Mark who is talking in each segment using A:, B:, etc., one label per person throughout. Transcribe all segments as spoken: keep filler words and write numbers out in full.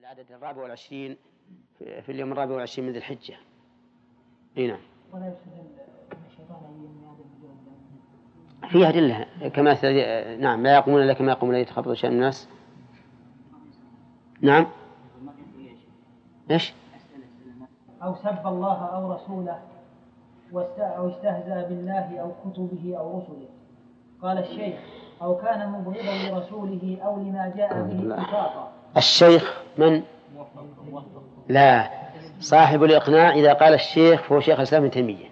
A: العدد الرابع والعشرين في اليوم الرابع والعشرين من ذي الحجة. هنا فيها أدلة كما نعم لا يقومون إلا كما يقومون الذين يتخبطون شيئا من الناس. نعم إيش؟
B: أو سب الله أو رسوله أو استهزأ بالله أو كتبه أو رسله. قال الشيخ أو كان مبغضا لرسوله أو لما جاء به اتفاقا.
A: الشيخ من؟ لا، صاحب الإقناع. إذا قال الشيخ فهو شيخ الإسلام ابن تيمية،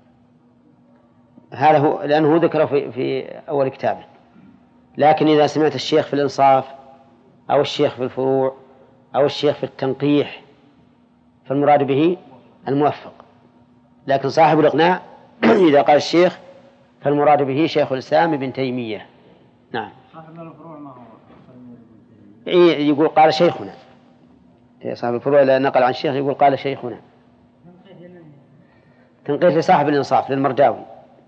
A: هذا هو لأنه ذكره في, في أول كتابه. لكن إذا سمعت الشيخ في الإنصاف أو الشيخ في الفروع أو الشيخ في التنقيح فالمراد به الموفق. لكن صاحب الإقناع إذا قال الشيخ فالمراد به شيخ الإسلام ابن تيمية. نعم.
C: صاحب الفروع ما هو؟
A: يقول قال شيخنا. صاحب الفروع إذا نقل عن الشيخ يقول قال شيخنا. تنقيح لصاحب الإنصاف للمرداوي.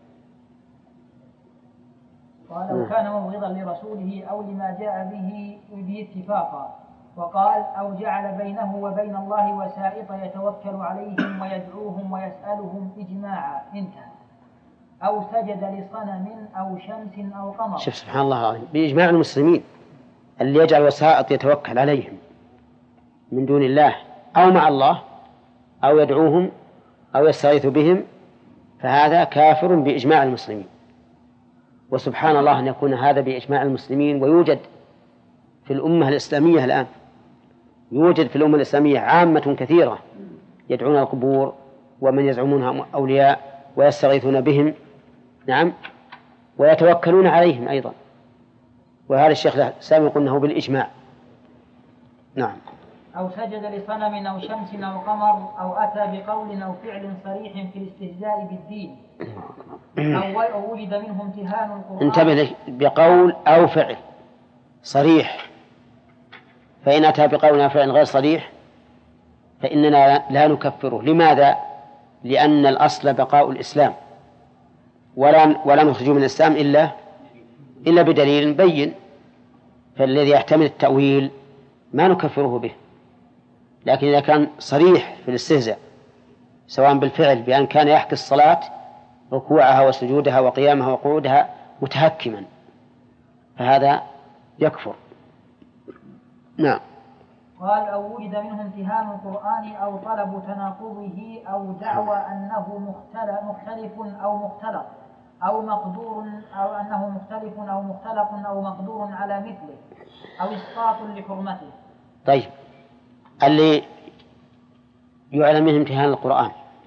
B: قال وكان مبغضا لرسوله أو لما جاء به باتفاقا. وقال أو جعل بينه وبين الله وسائط يتوكل عليهم ويدعوهم ويسألهم إجماعا. انتهى. أو سجد لصنم أو شمس أو قمر.
A: شوف سبحان الله العظيم، بإجماع المسلمين اللي يجعل وسائط يتوكل عليهم من دون الله أو مع الله أو يدعوهم أو يستغيث بهم فهذا كافر بإجماع المسلمين. وسبحان الله أن يكون هذا بإجماع المسلمين ويوجد في الأمة الإسلامية الآن، يوجد في الأمة الإسلامية عامة كثيرة يدعون القبور ومن يزعمونها أولياء ويستغيثون بهم. نعم، ويتوكلون عليهم أيضا. وهذا الشيخ الإسلام يقول أنه بالإجماع. نعم.
B: أو سجد لصنم أو شمس أو قمر أو أتى بقول أو فعل صريح في الاستهزاء بالدين أو وجد منه امتهان القرآن.
A: انتبه بقول أو فعل صريح، فإن أتى بقول أو فعل غير صريح فإننا لا نكفره. لماذا؟ لأن الأصل بقاء الإسلام ولا ولا نخرج من الإسلام إلا إلا بدليل بين. فالذي يحتمل التأويل ما نكفره به. لكن إذا كان صريح في الاستهزاء سواء بالفعل بأن كان يحكي الصلاة ركوعها وسجودها وقيامها وقعودها متهكما فهذا يكفر. نعم.
B: قال أو وجد منه امتهان القرآن أو طلب تناقضه أو دعوى أنه مختلف أو مختلط أو مقدور أو أنه مختلف أو مختلط أو مقدور على مثله أو إسقاط لحرمته.
A: طيب، اللي يعلم منه امتهان القرآن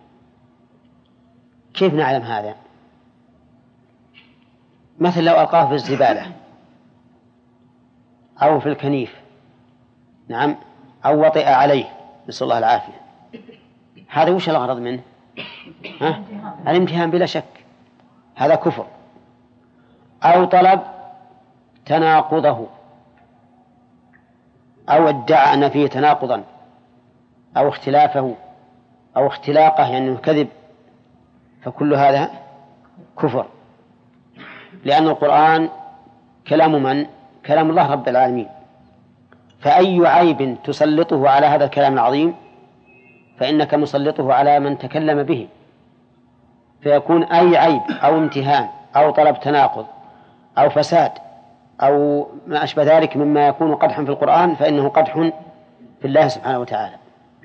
A: كيف نعلم هذا؟ مثل لو ألقاه في الزبالة أو في الكنيف، نعم، أو وطئ عليه نسأل الله العافية، هذا وش الغرض منه؟ ها؟ الامتهان بلا شك، هذا كفر. أو طلب تناقضه أو ادعى أن فيه تناقضا أو اختلافه أو اختلاقه يعني يعني كذب، فكل هذا كفر. لأن القرآن كلام من؟ كلام الله رب العالمين، فأي عيب تسلطه على هذا الكلام العظيم فإنك مسلطه على من تكلم به، فيكون أي عيب أو امتهان أو طلب تناقض أو فساد أو ما أشبه ذلك مما يكون قدحا في القرآن فإنه قدح في الله سبحانه وتعالى.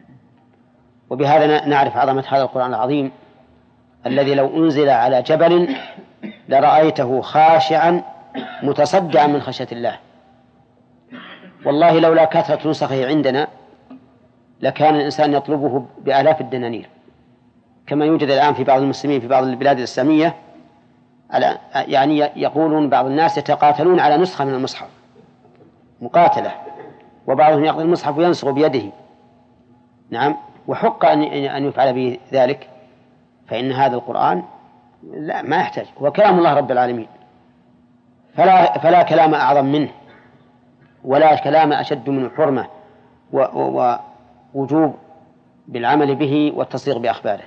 A: وبهذا نعرف عظمة هذا القرآن العظيم الذي لو أنزل على جبل لرأيته خاشعا متصدعا من خشية الله. والله لولا كثرة نسخه عندنا لكان الإنسان يطلبه بآلاف الدنانير، كما يوجد الآن في بعض المسلمين في بعض البلاد الإسلامية، يعني يقولون بعض الناس يتقاتلون على نسخة من المصحف مقاتلة، وبعضهم يأخذ المصحف وينسخ بيده. نعم، وحق أن يفعل به ذلك، فإن هذا القرآن لا ما يحتاج، هو كلام الله رب العالمين، فلا, فلا كلام أعظم منه ولا كلام أشد منه حرمة ووجوب بالعمل به والتصديق بأخباره.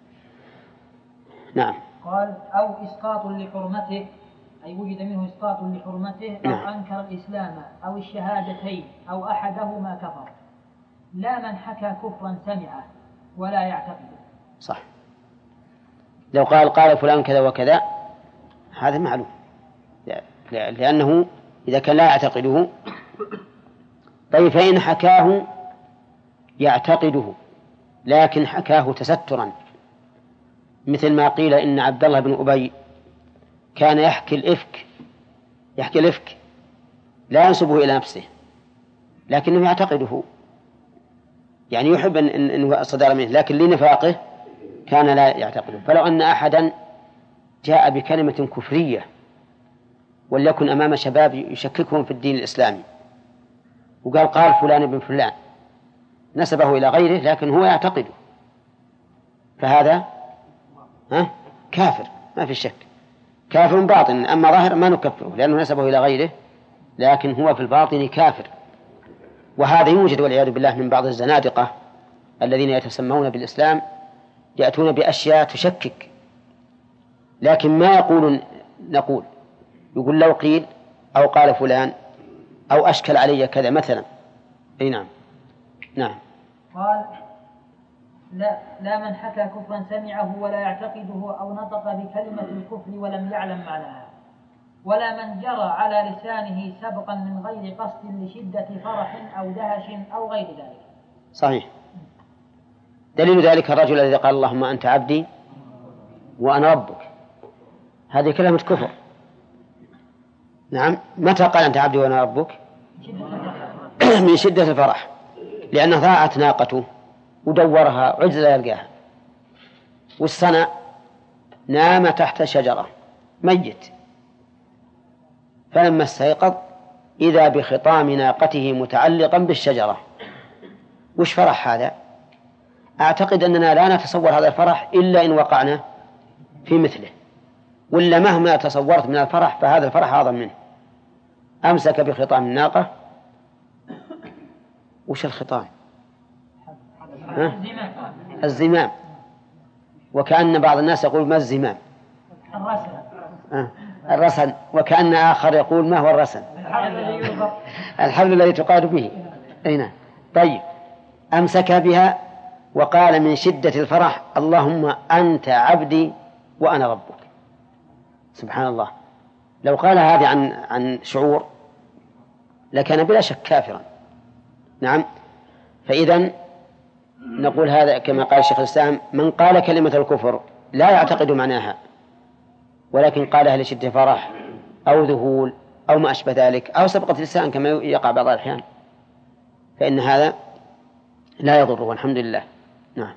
A: نعم.
B: قال أو إسقاط لحرمته أي وجد منه إسقاط لحرمته أو نعم. أنكر الإسلام أو الشهادتين أو أحدهما كفر. لا من حكى كفرا سمعه ولا يعتقده.
A: صح. لو قال قال فلان كذا وكذا هذا معلوم، لأنه إذا كان لا يعتقده. طيب فإن حكاه يعتقده لكن حكاه تسترا، مثل ما قيل إن عبد الله بن أبي كان يحكي الإفك يحكي الإفك لا ينسبه إلى نفسه لكنه يعتقده، يعني يحب أن صدر منه لكن لنفاقه كان لا يعتقده. فلو أن أحدا جاء بكلمة كفرية وليكن أمام شباب يشككهم في الدين الإسلامي وقال قال فلان بن فلان نسبه إلى غيره لكن هو يعتقده، فهذا ها كافر ما في شك، كافر باطن. أما ظاهر ما نكفره لأنه نسبه إلى غيره لكن هو في الباطن كافر. وهذا يوجد والعياذ بالله من بعض الزنادقة الذين يتسمون بالإسلام، يأتون بأشياء تشكك لكن ما يقولون نقول، يقول لو قيل أو قال فلان أو أشكل علي كذا مثلا. أي نعم. نعم.
B: قال لا, لا من حكى كفرا سمعه ولا يعتقده أو نطق بكلمة الكفر ولم يعلم معناها، ولا من جرى على لسانه سبقا من غير قصد لشدة فرح أو دهش أو غير ذلك.
A: صحيح. دليل ذلك الرجل الذي قال اللهم أنت عبدي وأنا ربك، هذه كلمة كفر. نعم. متى قال أنت عبدي وأنا ربك؟ من شدة الفرح، لأن ضاعت ناقته ودورها عجز لا يلقاها، والصنع نام تحت شجرة ميت، فلما استيقظ إذا بخطام ناقته متعلقا بالشجرة. وش فرح هذا؟ أعتقد أننا لا نتصور هذا الفرح إلا إن وقعنا في مثله، ولا مهما تصورت من الفرح فهذا الفرح أعظم منه. أمسك بخطام الناقة. وش الخطام؟ الزمام. وكأن بعض الناس يقول ما الزمام؟
B: الرسن.
A: آه. الرسن. وكأن آخر يقول ما هو الرسن؟ الحبل الذي تقاد به. أين؟ طيب أمسك بها وقال من شدة الفرح اللهم أنت عبدي وأنا ربك. سبحان الله. لو قال هذا عن عن شعور لكان بلا شك كافرا. نعم. فإذا نقول هذا كما قال الشيخ الإسلام من قال كلمة الكفر لا يعتقد معناها ولكن قالها لشدة فرح أو ذهول أو ما أشبه ذلك أو سبقة لسان كما يقع بعض الأحيان، فإن هذا لا يضر والحمد لله. نعم.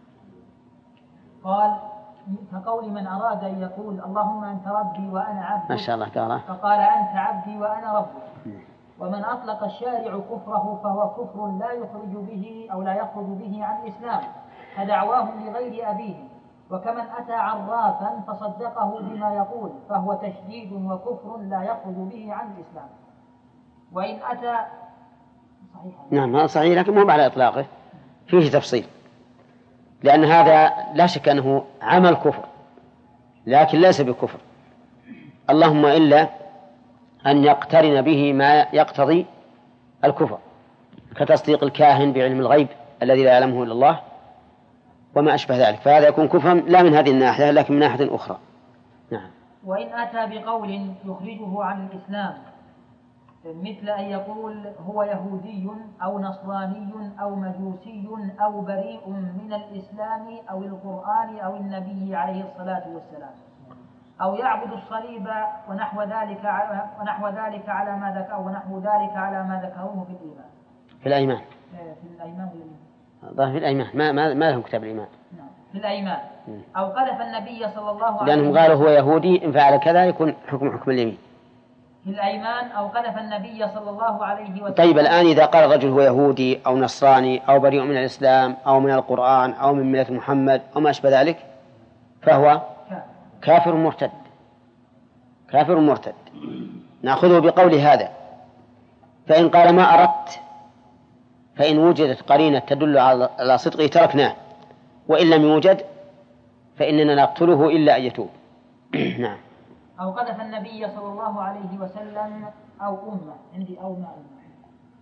B: قال كقول من أراد أن يقول اللهم أنت ربي وأنا عبدك
A: ما شاء الله قال
B: فقال أنت عبدي وأنا ربك. ومن أطلق الشارع كفره فهو كفر لا يخرج به أو لا يخرج به عن الإسلام كدعواهم لغير أبيه. وكمن أتى عرافا فصدقه بما يقول فهو تشديد وكفر لا يخرج به عن الإسلام. وإن أتى
A: صحيح. نعم صحيح لكن مو على إطلاقه، فيه تفصيل، لأن هذا لا شك أنه عمل كفر لكن ليس بكفر، اللهم إلا أن يقترن به ما يقتضي الكفر كتصديق الكاهن بعلم الغيب الذي لا يعلمه إلا الله وما أشبه ذلك، فهذا يكون كفرا لا من هذه الناحية لكن من ناحية أخرى. نعم.
B: وإن أتى بقول يخرجه عن الإسلام مثل أن يقول هو يهودي أو نصراني أو مجوسي أو بريء من الإسلام أو القرآن أو النبي عليه الصلاة والسلام أو يعبد الصليب ونحو ذلك ونحو ذلك على ما ذكر ونحو ذلك على ما ذكروه في الإيمان.
A: في الأيمان.
B: في الأيمان
A: ظاهر في الأيمان ما ما ما لهم كتاب الإيمان.
B: نعم. في الأيمان. أو قذف النبي صلى الله عليه وسلم
A: لأنهم قالوا هو يهودي إن فعل كذا يكون حكم حكم اليمين.
B: في الأيمان أو قذف النبي صلى الله عليه وسلم.
A: طيب الآن إذا قال الرجل هو يهودي أو نصراني أو بريء من الإسلام أو من القرآن أو من ملة محمد أو ما أشبه ذلك فهو كافر مرتد. كافر مرتد. نأخذه بقول هذا. فإن قال ما أردت فإن وجدت قرينة تدل على صدقه تركناه، وإن لم يوجد فإننا نقتله إلا أن يتوب. نعم.
B: أو قذف النبي صلى الله عليه وسلم أو أمة عندي أو ما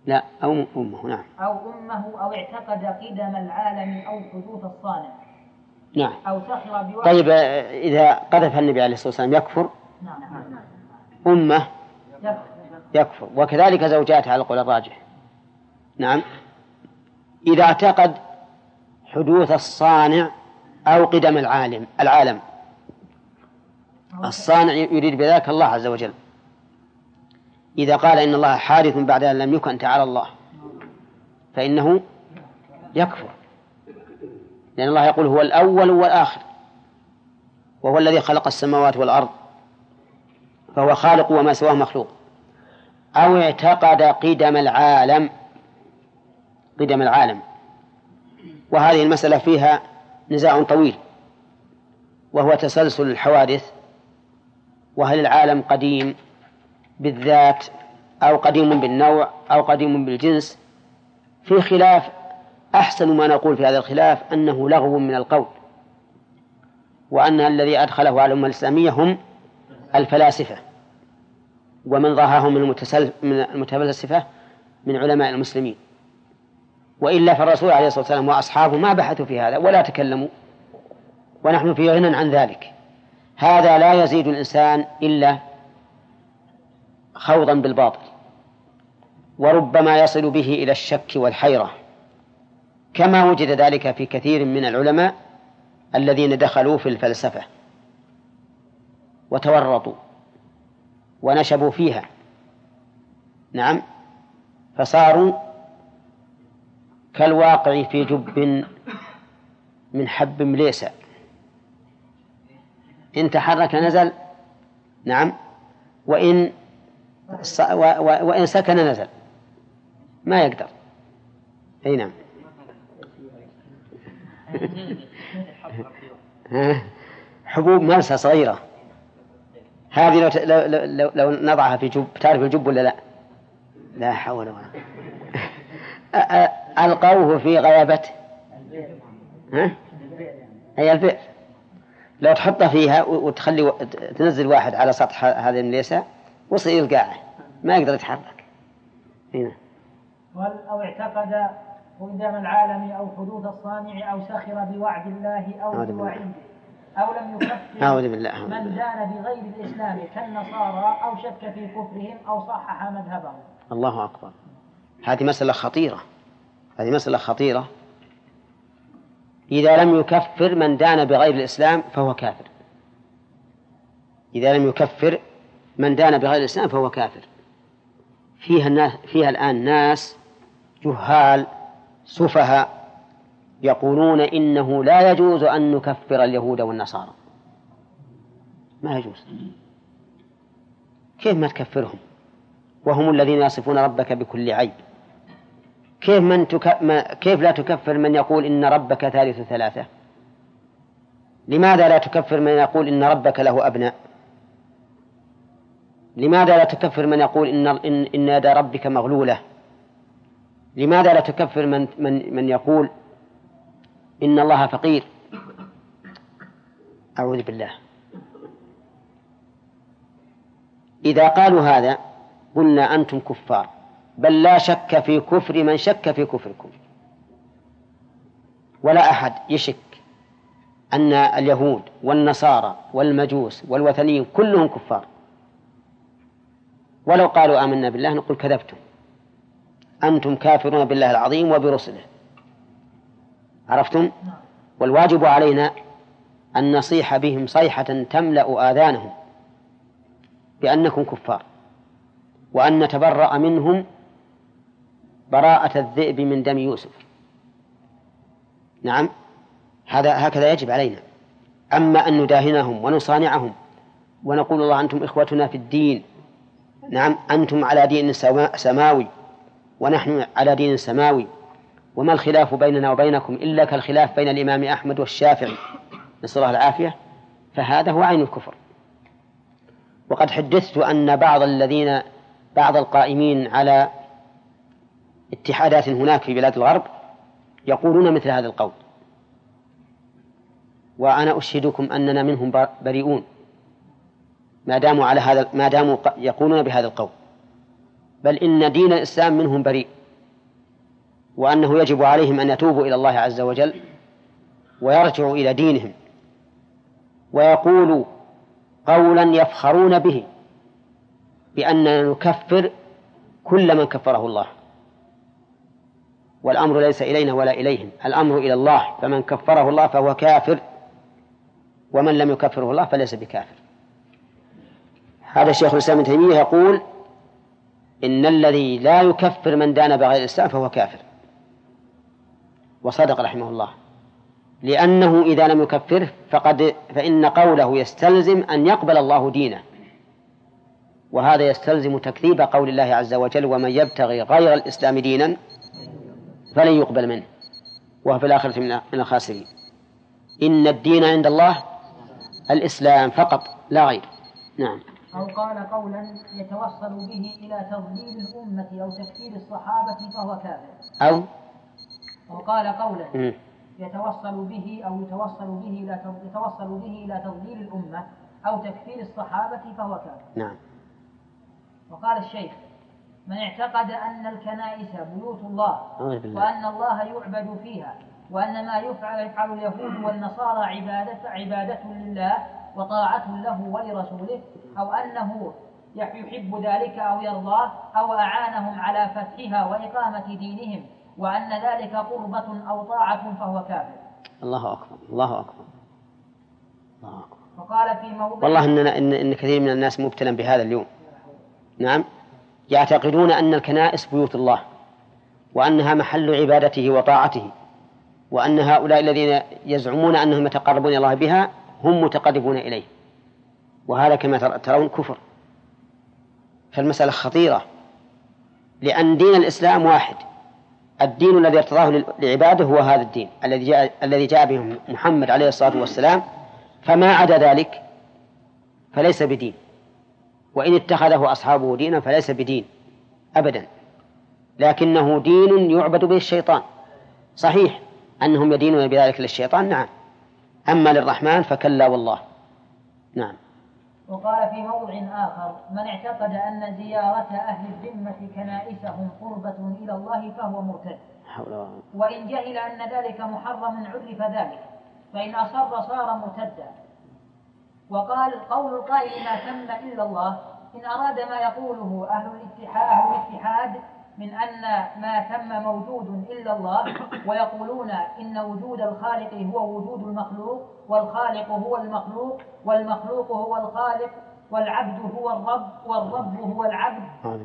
A: لا أو أمه. نعم.
B: أو أمه أو اعتقد قدم العالم أو حدوث الصانع.
A: نعم.
B: أو سخر بوحي.
A: طيب إذا قذف النبي عليه الصلاة والسلام يكفر؟
B: نعم.
A: أمه يكفر، وكذلك زوجاته على القول الراجح. نعم. إذا اعتقد حدوث الصانع أو قدم العالم العالم الصانع يريد بذلك الله عز وجل. إذا قال إن الله حادث بعد أن لم يكن تعالى الله فإنه يكفر، لأن الله يقول هو الأول والآخر، وهو الذي خلق السماوات والأرض، فهو خالق وما سواه مخلوق. أو اعتقد قدم العالم قدم العالم وهذه المسألة فيها نزاع طويل، وهو تسلسل الحوادث، وهل العالم قديم بالذات أو قديم بالنوع أو قديم بالجنس، في خلاف. أحسن ما نقول في هذا الخلاف أنه لغو من القول، وأن الذي أدخله على الأمة الإسلامية هم الفلاسفة ومن ظاهرهم من المتفلسفة من علماء المسلمين، وإلا فالرسول عليه الصلاة والسلام وأصحابه ما بحثوا في هذا ولا تكلموا، ونحن في غنى عن ذلك. هذا لا يزيد الإنسان إلا خوضا بالباطل، وربما يصل به إلى الشك والحيرة، كما وجد ذلك في كثير من العلماء الذين دخلوا في الفلسفة وتورطوا ونشبوا فيها. نعم. فصاروا كالواقع في جب من حب مليسة، إن تحرك نزل. نعم. وإن وإن سكن نزل، ما يقدر. أي نعم. حبوب مرسى صغيرة هذه لو, لو, لو, لو نضعها في جب، تعرف الجب ولا لا؟ لا حول ولا قوة. ألقوه في غيابته. ها؟ هي البئر، لو تحطه فيها وتخلي تنزل واحد على سطح هذه المليسة وصل القاعة ما يقدر يتحرك. هنا.
B: أو اعتقد قدام العالم أو حدوث الصانع أو سخر بوعد الله أو بوعيده أو لم يكفر من دان بغير الإسلام كالنصارى أو شك في كفرهم أو صحح مذهبهم.
A: الله أكبر. هذه مسألة خطيرة، هذه مسألة خطيرة. إذا لم يكفر من دان بغير الإسلام فهو كافر. إذا لم يكفر من دان بغير الإسلام فهو كافر. فيها الناس، فيها الآن ناس جهال سفهاء يقولون إنه لا يجوز أن نكفر اليهود والنصارى. ما يجوز. كيف ما تكفرهم وهم الذين يصفون ربك بكل عيب؟ كيف, من تك... ما... كيف لا تكفر من يقول إن ربك ثالث ثلاثة؟ لماذا لا تكفر من يقول إن ربك له أبناء؟ لماذا لا تكفر من يقول إن, إن... إن يد ربك مغلولة؟ لماذا لا تكفر من... من... من يقول إن الله فقير؟ أعوذ بالله. إذا قالوا هذا قلنا أنتم كفار، بل لا شك في كفر من شك في كفركم، ولا أحد يشك أن اليهود والنصارى والمجوس والوثنيين كلهم كفار. ولو قالوا آمنا بالله نقول كذبتم، أنتم كافرون بالله العظيم وبرسله. عرفتم؟ والواجب علينا أن نصيح بهم صيحة تملأ آذانهم بأنكم كفار، وأن نتبرأ منهم براءة الذئب من دم يوسف. نعم، هذا هكذا يجب علينا. أما أن نداهنهم ونصانعهم ونقول الله أنتم إخوتنا في الدين، نعم أنتم على دين سماوي ونحن على دين سماوي، وما الخلاف بيننا وبينكم إلا كالخلاف بين الإمام أحمد والشافعي، نسأل الله العافية، فهذا هو عين الكفر. وقد حدثت أن بعض الذين بعض القائمين على اتحادات هناك في بلاد الغرب يقولون مثل هذا القول، وأنا أشهدكم أننا منهم بريئون ما داموا على هذا، ما داموا يقولون بهذا القول، بل إن دين الإسلام منهم بريء، وأنه يجب عليهم أن يتوبوا إلى الله عز وجل ويرجعوا إلى دينهم ويقولوا قولا يفخرون به بأننا نكفر كل من كفره الله، والأمر ليس إلينا ولا إليهم، الأمر إلى الله، فمن كفره الله فهو كافر ومن لم يكفره الله فليس بكافر. هذا الشيخ الإسلام ابن تيمية يقول إن الذي لا يكفر من دان بغير الإسلام فهو كافر، وصدق رحمه الله، لأنه إذا لم يكفره فقد فإن قوله يستلزم أن يقبل الله دينه، وهذا يستلزم تكذيب قول الله عز وجل ومن يبتغي غير الإسلام دينا فلن يقبل منه وهو في الآخرة من الخاسرين. إن الدين عند الله الإسلام فقط لا غير. نعم.
B: أو قال قولا يتوصل به إلى تضليل الأمة أو تكفير الصحابة فهو كافر.
A: أو
B: أو قال قولا م. يتوصل به أو يتوصل به إلى يتوصل به إلى تضليل الأمة أو تكفير الصحابة فهو كافر.
A: نعم.
B: وقال الشيخ من اعتقد أن الكنائس بيوت الله وأن الله يعبد فيها وأن ما يفعل يفعل اليهود والنصارى عبادة عبادة لله وطاعة له ولرسوله، أو أنه يحب ذلك أو يرضاه أو أعانهم على فتحها وإقامة دينهم وأن ذلك قربة أو طاعة فهو كافر.
A: الله أكبر الله أكبر الله أكبر.
B: وقال في موضع
A: والله إن, إن, إن كثير من الناس مبتلى بهذا اليوم. نعم، يعتقدون أن الكنائس بيوت الله وأنها محل عبادته وطاعته، وأن هؤلاء الذين يزعمون أنهم يتقربون إلى الله بها هم متقربون إليه، وهذا كما ترون كفر. فالمسألة خطيرة، لأن دين الإسلام واحد، الدين الذي ارتضاه لعباده هو هذا الدين الذي جاء الذي جاء به محمد عليه الصلاة والسلام، فما عدا ذلك فليس بدين، وإن اتخذه أصحابه دينا فليس بدين أبدا، لكنه دين يعبد به الشيطان. صحيح أنهم يدينون بذلك للشيطان، نعم، أما للرحمن فكلا والله. نعم.
B: وقال في موضع آخر من اعتقد أن زيارة أهل الذمة كنائسهم قربة إلى الله فهو مرتد، وإن جهل أن ذلك محرم عرف ذلك، فإن أصر صار مرتدا. وقال قول القائل ما تم إلا الله إن أراد ما يقوله أهل الاتحاد, أهل الاتحاد من أن ما تم موجود إلا الله، ويقولون إن وجود الخالق هو وجود المخلوق، والخالق هو المخلوق، والمخلوق هو الخالق، والعبد هو الرب، والرب هو العبد،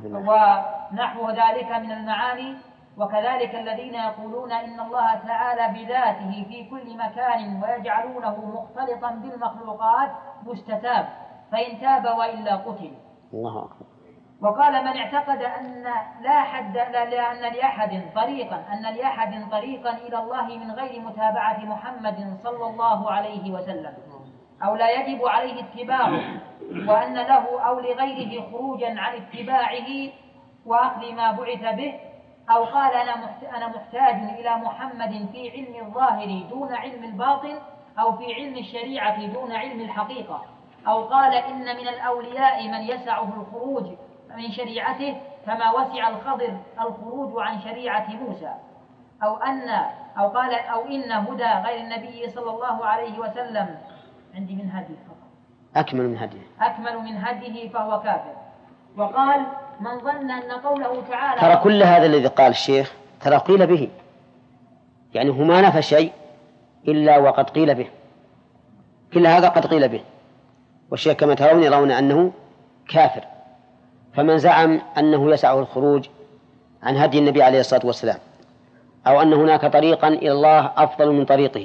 B: ونحو ذلك من المعاني. وكذلك الذين يقولون إن الله تعالى بذاته في كل مكان ويجعلونه مختلطا بالمخلوقات مستتاب، فإن تاب وإلا قتل.
A: الله أكبر.
B: وقال من اعتقد أن لا حد لأن لأحد طريقا أن لأحد طريقا إلى الله من غير متابعة محمد صلى الله عليه وسلم، أو لا يجب عليه اتباعه، وأن له أو لغيره خروجا عن اتباعه وأخذ ما بعث به، أو قال أنا محتاج إلى محمد في علم الظاهر دون علم الباطن، أو في علم الشريعة دون علم الحقيقة، أو قال إن من الأولياء من يسعه الخروج من شريعته كما وسع الخضر الخروج عن شريعة موسى، أو أن أو قال أو إن هدى غير النبي صلى الله عليه وسلم عندي من هديه
A: أكمل من هديه
B: أكمل من هديه فهو كافر. وقال من ظن أن قوله تعالى
A: ترى كل هذا الذي قال الشيخ ترى قيل به، يعني هو ما نفى شيء إلا وقد قيل به، كل هذا قد قيل به، والشيخ كما ترون يرون أنه كافر. فمن زعم أنه يسعه الخروج عن هدي النبي عليه الصلاة والسلام، أو أن هناك طريقا إلى الله أفضل من طريقه،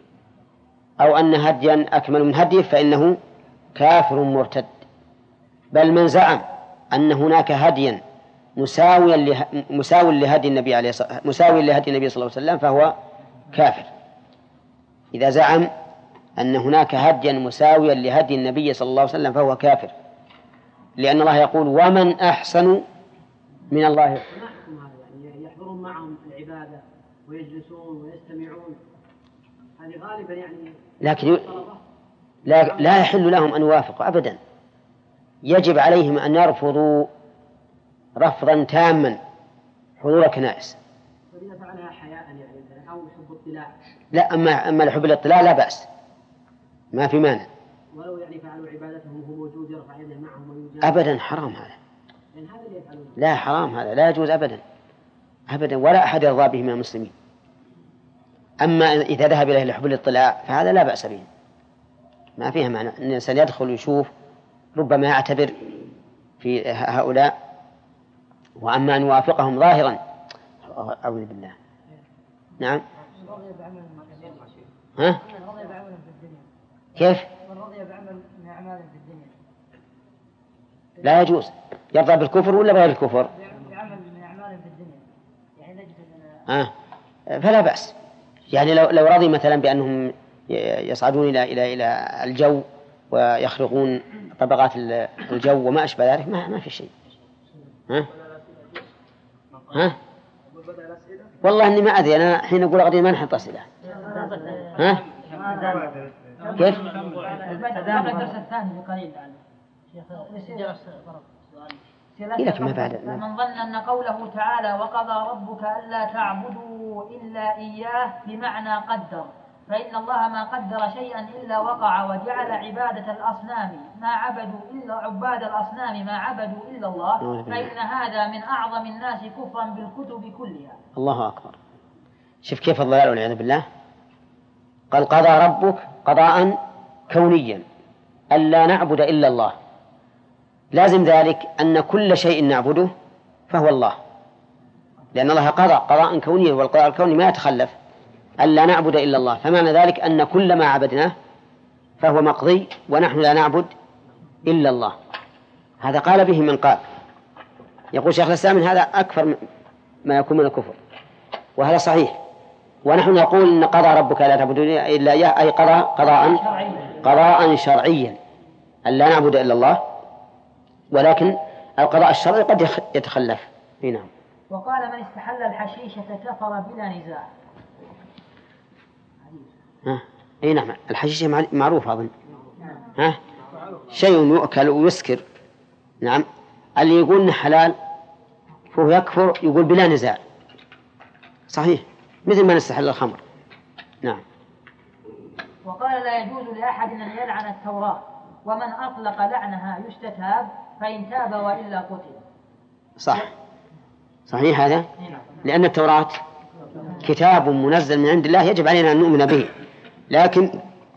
A: أو أن هديا أكمل من هديه، فإنه كافر مرتد. بل من زعم أن هناك هديا مساويا له... مساوي لهدي النبي عليه الصلاة مساوي لهدي النبي صلى الله عليه وسلم فهو كافر. إذا زعم أن هناك هديا مساويا لهدي النبي صلى الله عليه وسلم فهو كافر، لأن الله يقول ومن أحسن من الله.
C: يعني يحضرون معهم العبادة ويجلسون ويستمعون، هذه غالبا يعني
A: لكن لا, لا يحل لهم أن يوافقوا أبدا، يجب عليهم أن يرفضوا رفضا تاما حضور الكنائس.
C: وإذا فعلها حياء يعني أو حب اطلاع.
A: لا، أما أما لحب الاطلاع لا بأس، ما في مانع.
C: ولو يعني فعلوا عبادتهم وهو موجود يرفع يده معهم ويجاهد.
A: أبدا حرام هذا.
C: يعني هذا اللي يفعلونه.
A: لا حرام هذا، لا يجوز أبدا أبدا، ولا أحد يرضى به من المسلمين. أما إذا ذهب إليه لحب الاطلاع فهذا لا بأس به، ما فيها معنى أن الإنسان يدخل ويشوف، ربما يعتبر في هؤلاء. وأما أن يوافقهم ظاهرا أعوذ بالله. نعم. ها؟ كيف؟ لا يجوز. يرضى بالكفر ولا بغير الكفر؟ آه. فلا بأس. يعني لو لو رضي مثلا بأنهم يصعدون إلى إلى إلى الجو ويخرقون طبقات الجو وما أشبه ذلك، ما ما في شيء. ها؟ ها؟ والله إني ما أدري، أنا حين أقول غدي ما نحط أسئلة. ها؟ كيف؟ لكن ما بعد.
B: من ظن أن قوله تعالى وقضى ربك ألا تعبدوا إلا إياه بمعنى قدر، فإن الله ما قدر شيئا إلا وقع، وجعل عبادة الأصنام ما عبدوا إلا عباد الأصنام ما عبدوا إلا الله، فإن هذا من أعظم الناس كفرا بالكتب كلها.
A: الله أكبر. شوف كيف الضلال والعياذ بالله. قال قضى ربك قضاء كونيا ألا نعبد إلا الله، لازم ذلك أن كل شيء نعبده فهو الله، لأن الله قضى قضاء كونيا، والقضاء الكوني ما يتخلف، ألا نعبد إلا الله، فمعنى ذلك أن كل ما عبدناه فهو مقضي، ونحن لا نعبد إلا الله. هذا قال به من قال. يقول شيخ الإسلام هذا أكثر ما يكون من الكفر، وهذا صحيح. ونحن نقول إن قضى ربك لا تعبد إلا إياه، أي قضى قضاء قضاء شرعيا ألا نعبد إلا الله، ولكن القضاء الشرعي قد يتخلف. نعم.
B: وقال من استحل الحشيشة كفر بلا نزاع.
A: ها اي نعم، الحشيشة معروف أظن. ها شيء يؤكل ويسكر. نعم. اللي يقول إنه حلال فهو يكفر، يقول بلا نزاع. صحيح، مثل ما نستحل الخمر. نعم.
B: وقال لا يجوز لأحد أن يلعن التوراة، ومن أطلق لعنها يستتاب، فإن تاب وإلا قتل.
A: صح، صحيح هذا، لأن التوراة كتاب منزل من عند الله يجب علينا أن نؤمن به، لكن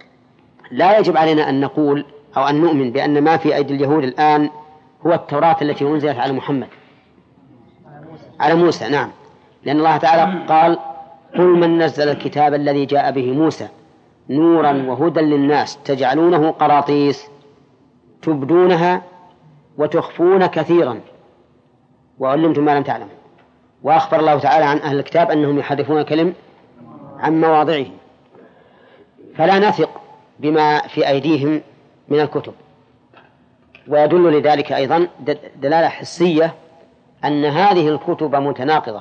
A: لا يجب علينا أن نقول أو أن نؤمن بأن ما في أيدي اليهود الآن هو التوراة التي أنزلت على محمد على موسى. نعم، لأن الله تعالى قال قل من نزل الكتاب الذي جاء به موسى نورا وهدى للناس تجعلونه قراطيس تبدونها وتخفون كثيرا وعلمتم ما لم تعلموا. وأخبر الله تعالى عن أهل الكتاب أنهم يحرفون الكلم عن مواضعه، فلا نثق بما في أيديهم من الكتب. ويدل لذلك أيضا دلالة حسية أن هذه الكتب متناقضة،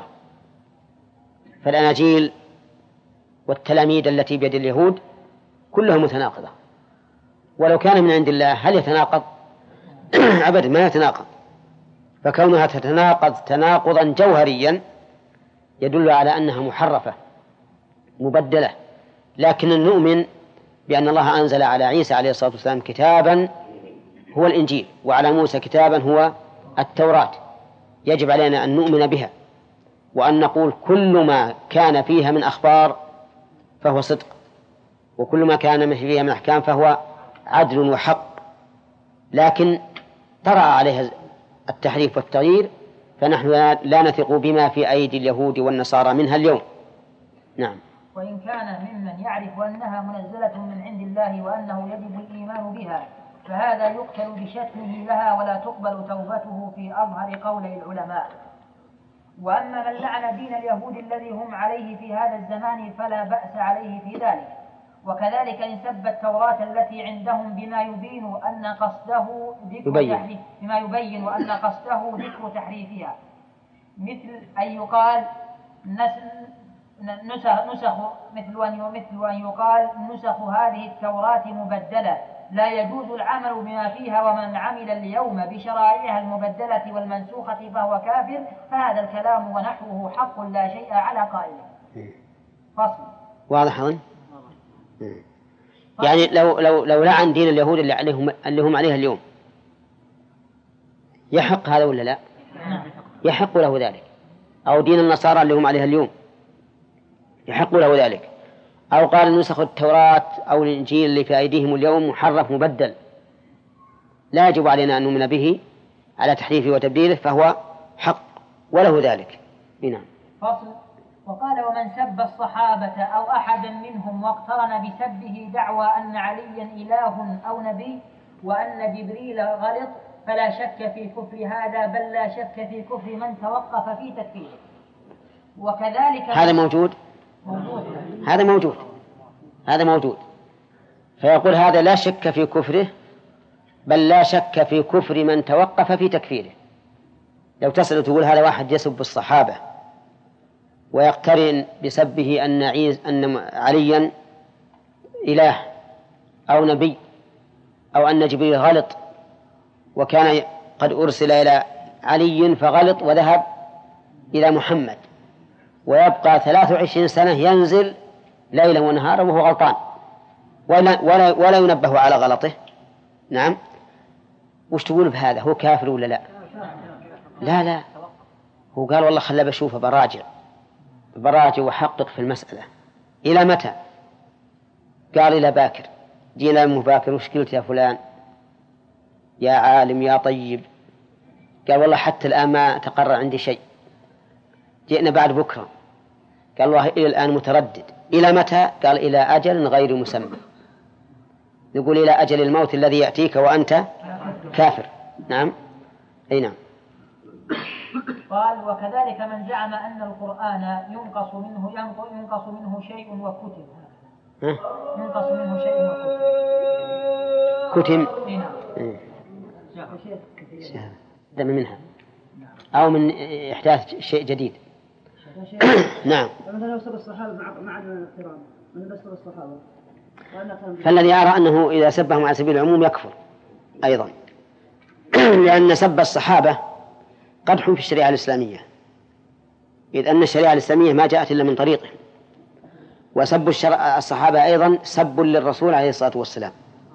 A: فالأناجيل والتلاميذ التي بيد اليهود كلها متناقضة، ولو كان من عند الله هل يتناقض؟ أبدا ما يتناقض. فكونها تتناقض تناقضا جوهريا يدل على أنها محرفة مبدلة. لكن نؤمن بأن الله أنزل على عيسى عليه الصلاة والسلام كتابا هو الإنجيل، وعلى موسى كتابا هو التوراة، يجب علينا أن نؤمن بها، وأن نقول كل ما كان فيها من أخبار فهو صدق، وكل ما كان فيها من أحكام فهو عدل وحق. لكن طرأ عليها التحريف والتغيير، فنحن لا نثق بما في أيدي اليهود والنصارى منها اليوم. نعم.
B: وإن كان ممن يعرف أنها منزلة من عند الله وأنه يجب الإيمان بها، فهذا يقتل بشتمه لها ولا تقبل توبته في أظهر قولي العلماء. وأما من لعن دين اليهود الذي هم عليه في هذا الزمان فلا بأس عليه في ذلك. وكذلك إن سب التوراة التي عندهم بما يبين أن قصده ذكر تحريف بما يبين أن قصده ذكر تحريفها، مثل أن يقال نسخ, نسخ مثل أن مثل أن يقال نسخ هذه التوراة مبدلة لا يجوز العمل بما فيها، ومن عمل اليوم بشرائعها المبدلة والمنسوخة فهو كافر، فهذا الكلام ونحوه حق لا شيء على قائله. فصل.
A: واضح أظن؟ يعني لو لو لو لعن دين اليهود اللي عليهم اللي هم عليها اليوم يحق هذا ولا لا؟ يحق له ذلك. أو دين النصارى اللي هم عليها اليوم يحق له ذلك. أو قال نسخ التوراة أو الإنجيل اللي في أيديهم اليوم محرف مبدل لا يجب علينا أن نؤمن به على تحريفه وتبديله، فهو حق وله ذلك. نعم.
B: فصل. وقال ومن سب الصحابة أو أحدا منهم واقترن بسبه دعوى أن عليا إله أو نبي وأن جبريل غلط فلا شك في كفر هذا، بل لا شك في كفر من توقف في تكفيره. وكذلك
A: هذا موجود.
B: موجود
A: هذا موجود هذا موجود فيقول هذا لا شك في كفره، بل لا شك في كفر من توقف في تكفيره. لو تسأل تقول هذا واحد يسب الصحابة ويقترن بسبه أن عيسى أن عليا إله أو نبي أو أن جبريل غلط وكان قد أرسل إلى علي فغلط وذهب إلى محمد، ويبقى ثلاث وعشرين سنة ينزل ليلا ونهارا وهو غلطان ولا, ولا, ولا ينبه على غلطه. نعم. وش تقول بهذا؟ هو كافر ولا لا؟ لا لا، هو قال والله خلى بشوفه براجع براجع وحقق في المسألة. إلى متى؟ قال إلى باكر. جينا أمه باكر وش قلت يا فلان يا عالم يا طيب؟ قال والله حتى الآن ما تقرر عندي شيء. جئنا بعد بكرة قال والله إلى الآن متردد. إلى متى؟ قال إلى أجل غير مسمى. نقول إلى أجل الموت الذي يأتيك وأنت كافر. نعم. أي نعم.
B: قال وكذلك من زعم أن القرآن ينقص منه ينقص منه شيء وكتب ينقص منه شيء وكتب
A: كتم دم منها أو من إحداث شيء جديد. نعم.
C: مثلا لو سب الصحابة مع عدم الاحترام من بس الصحابة،
A: فالذي يرى أنه إذا سبهم على سبيل العموم يكفر أيضا، لأن سب الصحابة قدح في الشريعة الإسلامية، إذ أن الشريعة الإسلامية ما جاءت إلا من طريقه، وسب الصحابة أيضا سب للرسول عليه الصلاة والسلام،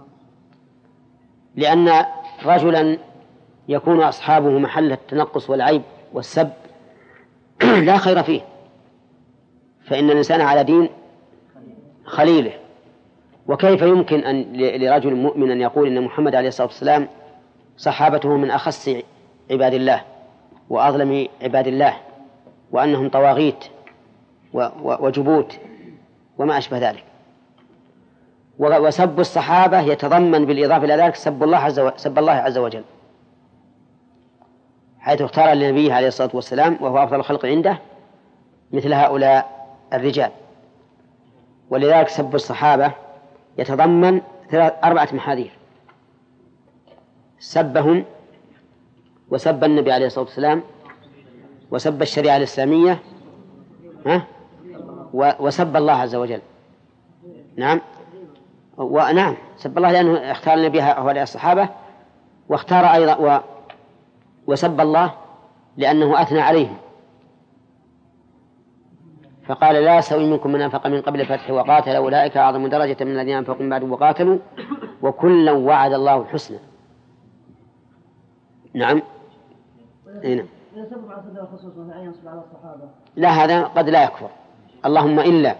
A: لأن رجلا يكون أصحابه محل التنقص والعيب والسب لا خير فيه، فإن الإنسان على دين خليله. وكيف يمكن أن لرجل مؤمن أن يقول إن محمد عليه الصلاة والسلام صحابته من أخص عباد الله وأظلم عباد الله وأنهم طواغيت وجبوت وما أشبه ذلك. وسب الصحابة يتضمن بالإضافة إلى ذلك سب الله عز وجل, سب الله عز وجل حيث اختار لنبيه عليه الصلاة والسلام وهو أفضل الخلق عنده مثل هؤلاء الرجال. ولذلك سب الصحابة يتضمن أربعة محاذير: سبهم وسب النبي عليه الصلاة والسلام وسب الشريعة الإسلامية وسب الله عز وجل. نعم. ونعم سب الله لأنه اختار النبي هؤلاء الصحابة، واختار أيضا و وسب الله لأنه أثنى عليهم فقال لا يستوي منكم من أنفق من قبل الفتح وقاتل أولئك أعظم درجة من الذين أنفقوا من بعد وقاتلوا وكلا وعد الله الحسنى. نعم. نعم. لا هذا قد لا يكفر، اللهم إلا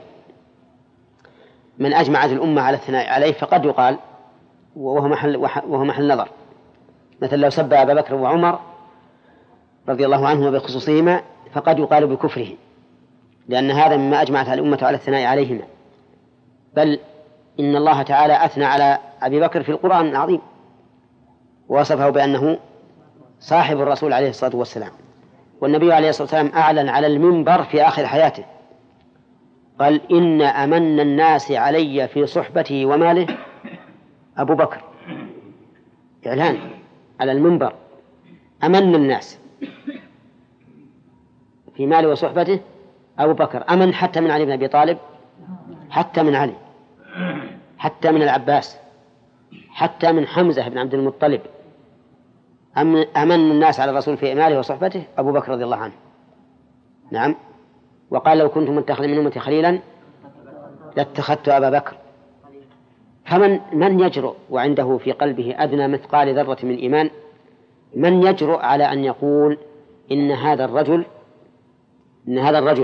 A: من أجمعت الأمة على الثناء عليه فقد يقال وهو محل, وهو محل نظر. مثل لو سب أبا بكر وعمر رضي الله عنهما بخصوصهما فقد يقال بكفره، لأن هذا مما أجمعت الأمة على الثناء عليهما. بل إن الله تعالى أثنى على أبي بكر في القرآن العظيم ووصفه بأنه صاحب الرسول عليه الصلاة والسلام. والنبي عليه الصلاة والسلام أعلن على المنبر في آخر حياته قال إن أمن الناس علي في صحبته وماله أبو بكر. إعلان على المنبر أمن الناس في ماله وصحبته أبو بكر أمن حتى من علي بن أبي طالب، حتى من علي، حتى من العباس، حتى من حمزة بن عبد المطلب. أمن الناس على الرسول في إماله وصحبته أبو بكر رضي الله عنه. نعم. وقال لو كنت متخذا من أمتي خليلا لاتخذت أبا بكر. فمن من يجرؤ وعنده في قلبه أدنى مثقال ذرة من إيمان، من يجرؤ على أن يقول إن هذا الرجل إن هذا الرجل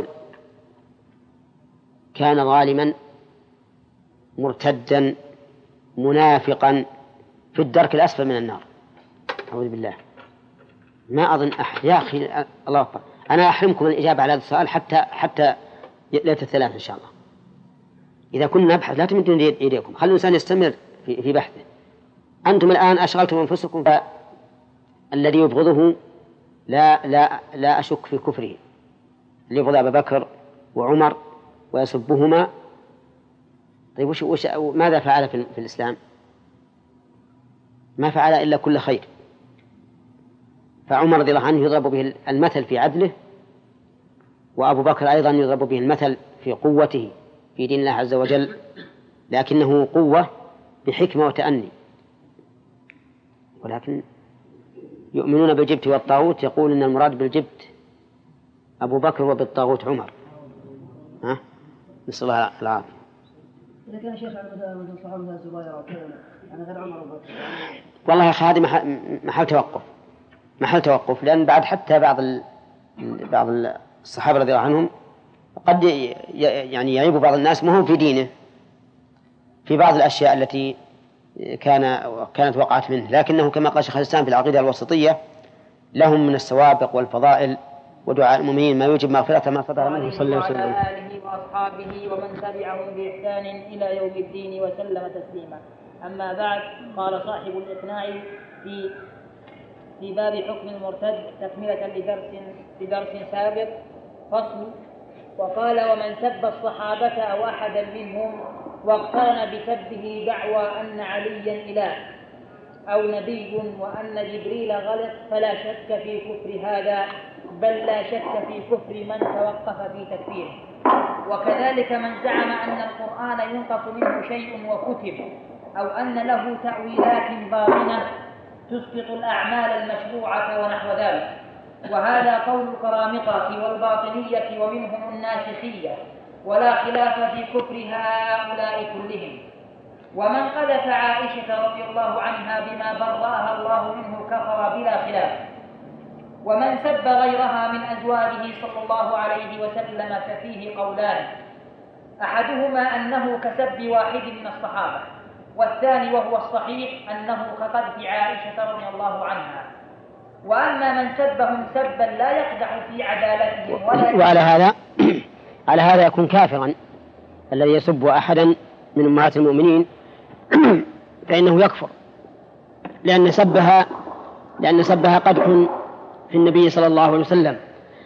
A: كان ظالما مرتدا منافقا في الدرك الأسفل من النار؟ أعوذ بالله. ما أظن أحد. يا أخي الله أكبر، أنا أحرمكم الإجابة على هذا السؤال حتى حتى ليلة الثلاث إن شاء الله. إذا كنا نبحث لا تمدون إيديكم، خلوا الإنسان يستمر في في بحثه. أنتم الآن أشغلتم أنفسكم، الذي يبغضه لا لا لا أشك في كفره، اللي يبغض أبا بكر وعمر ويسبهما. طيب وش وش ماذا فعل في, في الإسلام؟ ما فعل إلا كل خير. فعمر رضي الله عنه يضرب به المثل في عدله، وأبو بكر أيضا يضرب به المثل في قوته في دين الله عز وجل، لكنه قوة بحكمة وتأني. ولكن يؤمنون بالجبت والطاغوت، يقول إن المراد بالجبت أبو بكر وبالطاغوت عمر. ها؟ نسأل الله العافية.
C: إذا كان شيخ مثل الصحابة الزبير يعني غير عمر وبكر،
A: والله يا أخي هذه محل توقف، محل توقف، لأن بعد حتى بعض ال... بعض الصحابة رضي الله عنهم قد ي... يعني يعيب بعض الناس ما هو في دينه في بعض الأشياء التي كان كانت وقعت منه، لكنه كما قال شيخ الإسلام في العقيدة الوسطية لهم من السوابق والفضائل ودعاء المؤمنين ما يوجب مغفرة ما صدر منه صلى الله عليه وسلم.
B: وعلى آله وأصحابه ومن تبعهم بإحسان إلى يوم الدين وسلم تسليما. أما بعد، قال صاحب الإقناع في في باب حكم المرتد تكملة لدرس لدرس سابق فصل. وقال: ومن سب الصحابة أو أحدا منهم واقترن بسبه دعوى أن عليا إله أو نبي وأن جبريل غلط فلا شك في كفر هذا، بل لا شك في كفر من توقف في تكفيره. وكذلك من زعم أن القرآن ينقص منه شيء وكتب، أو أن له تأويلات باطنة تسقط الأعمال المشروعة ونحو ذلك، وهذا قول القرامطة والباطنية ومنهم الناسخية، ولا خلاف في كفر هؤلاء كلهم. ومن قذف عائشة رضي الله عنها بما برأها الله منه كفر بلا خلاف. ومن سب غيرها من أزواجه صلى الله عليه وسلم ففيه قولان: أحدهما أنه كسب واحد من الصحابة، والثاني وهو الصحيح أنه كقذف عائشة رضي الله عنها. وأما من سبهم سبا لا يقدح في عدالتهم ولا
A: وعلى هذا على هذا يكون كافرا الذي يسب أحدا من أمهات المؤمنين فإنه يكفر، لأن سبها لأن سبها قدح في النبي صلى الله عليه وسلم،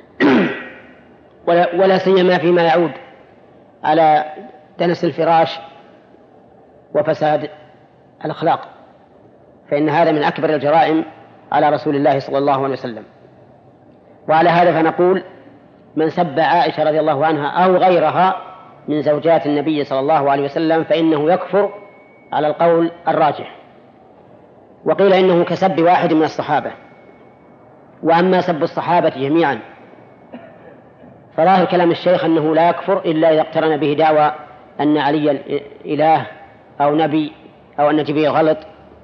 A: ولا, ولا سيما فيما يعود على دنس الفراش وفساد الأخلاق، فإن هذا من أكبر الجرائم على رسول الله صلى الله عليه وسلم. وعلى هذا فنقول: من سب عائشة رضي الله عنها أو غيرها من زوجات النبي صلى الله عليه وسلم فإنه يكفر على القول الراجح. وقيل إنه كسب واحد من الصحابة. وأما سب الصحابة جميعا فظاهر كلام الشيخ أنه لا يكفر إلا إذا اقترن به دعوى أن عليا إله أو نبي أو أن جبريل غلط،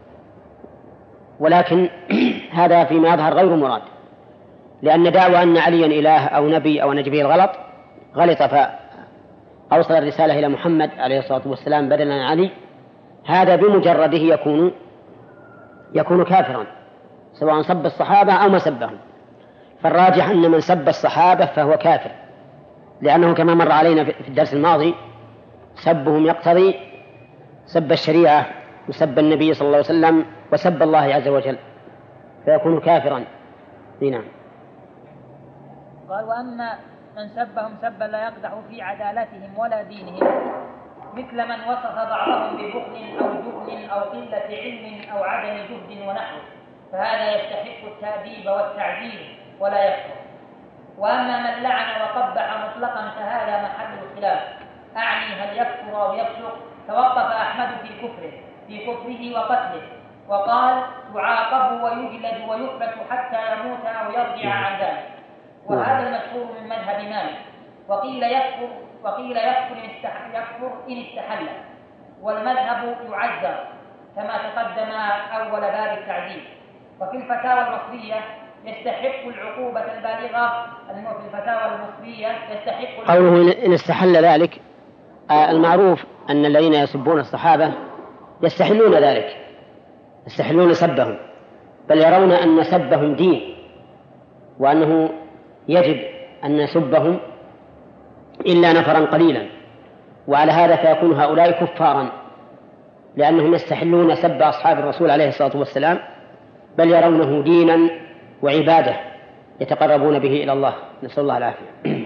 A: ولكن هذا فيما يظهر غير مراد، لأن دعوى أن عليا إله أو نبي أو أن جبريل غلط غلط فأوصل الرسالة إلى محمد عليه الصلاة والسلام بدلا عن علي، هذا بمجرده يكون يكون كافرا سواء سب الصحابة أو ما سبهم. فالراجح أن من سب الصحابة فهو كافر، لأنه كما مر علينا في الدرس الماضي سبهم يقتضي سب الشريعة وسب النبي صلى الله عليه وسلم وسب الله عز وجل، فيكون كافرا. نعم.
B: قال: وأما من سبهم سبا لا يقدح في عدالتهم ولا دينهم، مثل من وصف بعضهم ببخل أو جبن أو قلة علم أو عدم جهد ونحوه، فهذا يستحق التأديب والتعذيب ولا يكفر. وأما من لعن وقبح مطلقا فهذا محل الخلاف، أعني هل يكفر أو يفسق. توقف أحمد في كفره في كفره وقتله، وقال يعاقب ويجلد ويحبس حتى يموت أو يرجع عن ذلك، وهذا المشهور من مذهب مالك. وقيل يكفر وقيل يكفر إن استحل, يكفر إن استحل، والمذهب يعذر كما تقدم أول باب التعذيب. وفي الفتاوى المصرية يستحق العقوبة البالغة، في الفتاوى المصرية يستحق
A: قوله إن استحل ذلك، المعروف أن الذين يسبون الصحابة يستحلون ذلك، يستحلون سبهم، بل يرون أن سبهم دين، وأنه يجب أن نسبهم إلا نفرا قليلا، وعلى هذا فيكون هؤلاء كفارا لأنهم يستحلون سب أصحاب الرسول عليه الصلاة والسلام، بل يرونه دينا وعبادة يتقربون به إلى الله، نسأل الله العافية.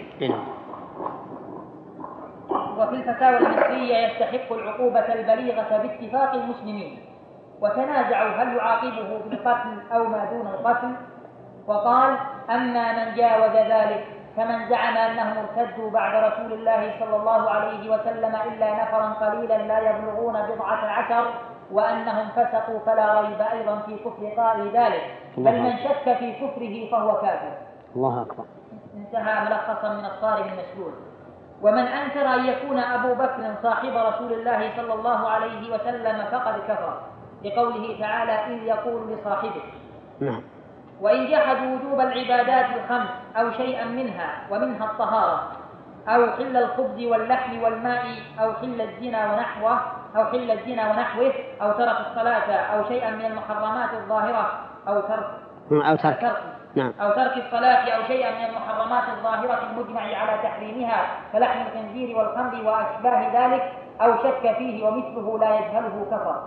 B: وفي الفتاوى المصرية يستحق العقوبة البليغة باتفاق المسلمين، وتنازعوا هل يعاقبه بالقتل أو ما دون القتل. وقال أما من جاوز ذلك كمن زعم أنهم ارتدوا بعد رسول الله صلى الله عليه وسلم إلا نفرا قليلا لا يبلغون بضعة عشر، وأنهم فسقوا فلا ريب أيضا في كفر قائل ذلك، بل من شك في كفره فهو كافر.
A: الله أكبر.
B: انتهى ملخصا من الصارم المسلول. ومن أنكر أن يكون أبو بكر صاحب رسول الله صلى الله عليه وسلم فقد كفر، لقوله تعالى إذ يقول لصاحبه.
A: نعم.
B: وإن جحدوا وجوب العبادات الخمس أو شيئا منها ومنها الطهارة، أو حل الخبز واللحم والماء، أو حل الزنا ونحوه أو حل الزنا ونحوه أو ترك الصلاة أو شيئا من المحرمات الظاهرة أو ترك
A: أو ترك نعم.
B: أو ترك الصلاة أو شيئا من المحرمات الظاهرة المجمع على تحريمها كلحم الخنزير والخمر وأشباه ذلك، أو شك فيه ومثله لا يجهله كفر.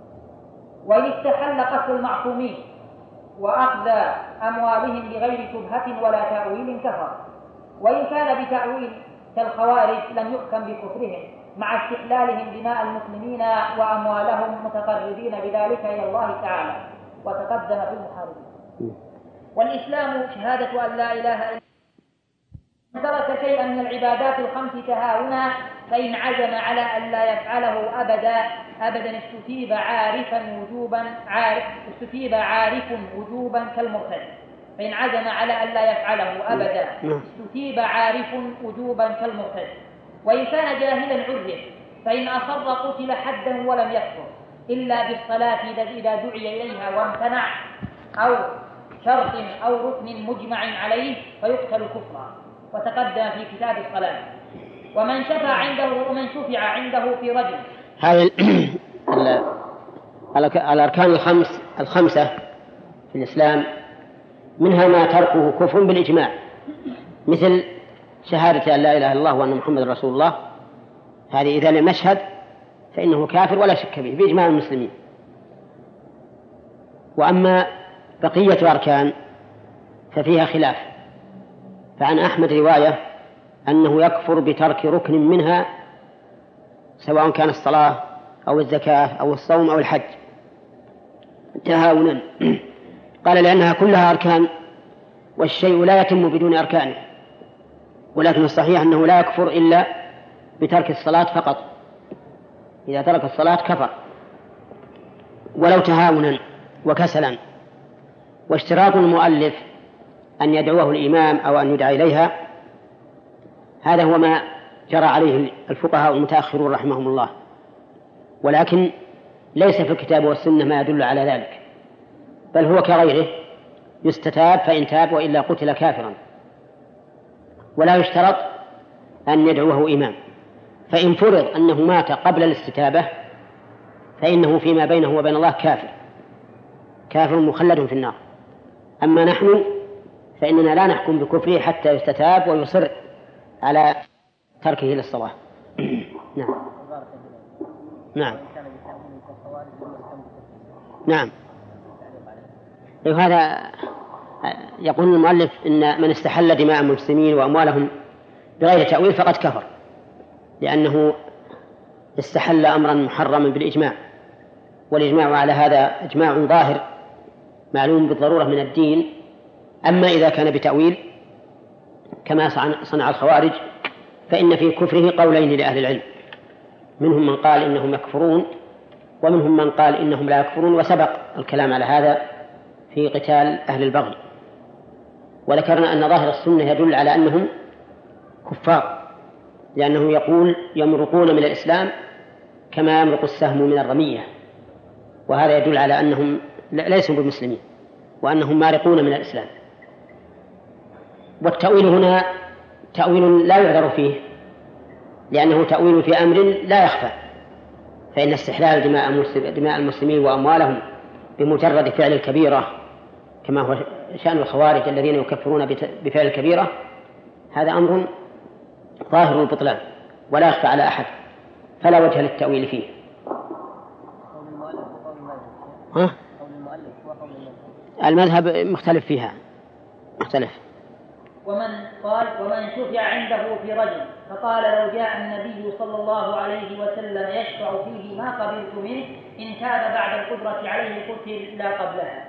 B: وإن استحل قتل المعصومين وأخذ أموالهم بغير شبهة ولا تأويل كفر، وإن كان بتأويل كالخوارج لم يحكم بكفرهم مع استحلالهم دماء المسلمين وأموالهم متقربين بذلك إلى الله تعالى، وتقدم في المحاربين. والإسلام شهادة أن لا إله إلا الله. من ترك شيئا من العبادات الخمس تهاونا فإن عزم على أن لا يفعله أبدا أبدا استتيب عارفا وجوبا عارف استتيب عارف وجوبا كالمرتد. فإن عزم على أن لا يفعله أبدا استتيب عارف وجوبا كالمرتد. وإن كان جاهلا عرف، فإن أصر قتل حدا ولم يكفر إلا بالصلاة إذا دعي إليها وامتنع، أو شرط أو ركن مجمع عليه فيقتل كفرا، وتقدم في كتاب الصلاة. ومن شفع عنده ومن شفع عنده في رجل.
A: هذه الأركان الخمس الخمسة في الإسلام منها ما تركه كفر بالإجماع، مثل شهادة أن لا إله إلا الله وأن محمد رسول الله، هذه إذا لم يشهد فإنه كافر ولا شك به بإجماع المسلمين. وأما بقية أركان ففيها خلاف، فعن أحمد رواية أنه يكفر بترك ركن منها سواء كان الصلاة أو الزكاة أو الصوم أو الحج تهاونا. قال لأنها كلها أركان والشيء لا يتم بدون أركانه، ولكن الصحيح أنه لا يكفر إلا بترك الصلاة فقط، إذا ترك الصلاة كفر ولو تهاونا وكسلا. واشتراط المؤلف أن يدعوه الإمام أو أن يدعى إليها هذا هو ما جرى عليه الفقهاء المتأخرون رحمهم الله، ولكن ليس في الكتاب والسنة ما يدل على ذلك، بل هو كغيره يستتاب فإن تاب وإلا قتل كافرا. ولا يشترط أن يدعوه إمام، فإن فرض أنه مات قبل الاستتابة فإنه فيما بينه وبين الله كافر كافر مخلد في النار. أما نحن فإننا لا نحكم بكفره حتى يستتاب ويصر على تركه للصلاة. نعم نعم نعم. هذا يقول المؤلف إن من استحل دماء المسلمين وأموالهم بغير تأويل فقد كفر، لأنه استحل أمرا محرما بالإجماع، والإجماع على هذا إجماع ظاهر معلوم بالضرورة من الدين. أما إذا كان بتأويل كما صنع الخوارج، فإن في كفره قولين لأهل العلم، منهم من قال إنهم يكفرون ومنهم من قال إنهم لا يكفرون، وسبق الكلام على هذا في قتال أهل البغي. وذكرنا أن ظاهر السنة يدل على أنهم كفار، لأنه يقول يمرقون من الإسلام كما يمرق السهم من الرمية، وهذا يدل على أنهم ليسوا بمسلمين وأنهم مارقون من الإسلام. والتأويل هنا تأويل لا يعذر فيه، لأنه تأويل في أمر لا يخفى، فإن استحلال دماء المسلمين وأموالهم بمجرد فعل الكبيرة كما هو شأن الخوارج الذين يكفرون بفعل الكبيرة، هذا أمر ظاهر البطلان ولا يخفى على أحد، فلا وجه للتأويل فيه. ها؟ المذهب مختلف فيها مختلف.
B: ومن قال ومن شفع عنده في رجل فقال لو جاء النبي صلى الله عليه وسلم يشفع فيه ما قبلت منه، إن تاب بعد القدرة عليه قتل لا قبلها.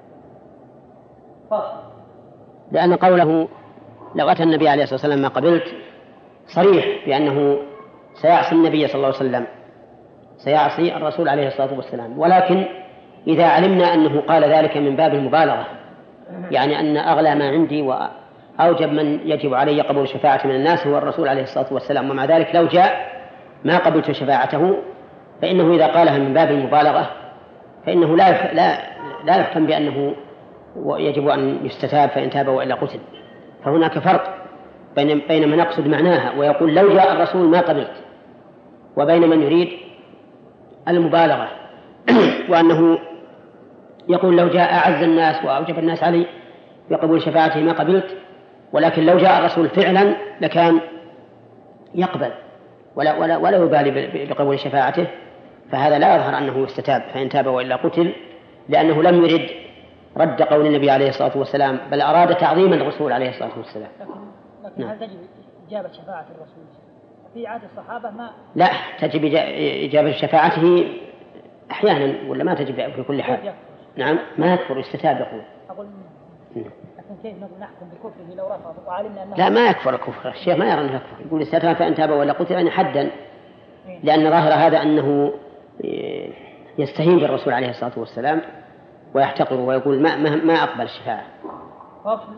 B: فصل.
A: لأن قوله لو أتى النبي عليه الصلاة والسلام ما قبلت صريح بأنه سيعصي النبي صلى الله عليه وسلم، سيعصي الرسول عليه الصلاة والسلام، ولكن إذا علمنا أنه قال ذلك من باب المبالغة، يعني أن أغلى ما عندي وأوجب من يجب علي قبول الشفاعة من الناس هو الرسول عليه الصلاة والسلام، ومع ذلك لو جاء ما قبلت شفاعته، فإنه إذا قالها من باب المبالغة فإنه لا لا لا يحكم بأنه يجب أن يستتاب فإن تاب وإلا قتل. فهناك فرق بين بين من يقصد معناها ويقول لو جاء الرسول ما قبلت، وبين من يريد المبالغة وأنه يقول لو جاء أعز الناس وأوجب الناس علي بقبول شفاعته ما قبلت، ولكن لو جاء الرسول فعلا لكان يقبل ولا, ولا, ولا يبالي بقبول شفاعته، فهذا لا يظهر أنه يستتاب فإن تاب وإلا قتل، لأنه لم يرد رد قول النبي عليه الصلاة والسلام، بل أراد تعظيم الرسول عليه الصلاة والسلام.
B: لكن, لكن هل تجب إجابة شفاعة الرسول في عهد الصحابة؟ ما
A: لا، تجب إجابة شفاعته أحيانا ولا ما تجب في كل حال. نعم ما يكفر استتاب يقول.
B: أقول لكن كيف نحكم بكفره لو رفض وعلمنا أنه
A: لا ما يكفر الكفر، الشيخ ما يرى أنه يكفر، يقول استتاب فإن تاب ولا قتل يعني حدا، لأن ظاهر هذا أنه يستهين بالرسول عليه الصلاة والسلام ويحتقره ويقول ما ما, ما أقبل الشفاعة.
B: فصل.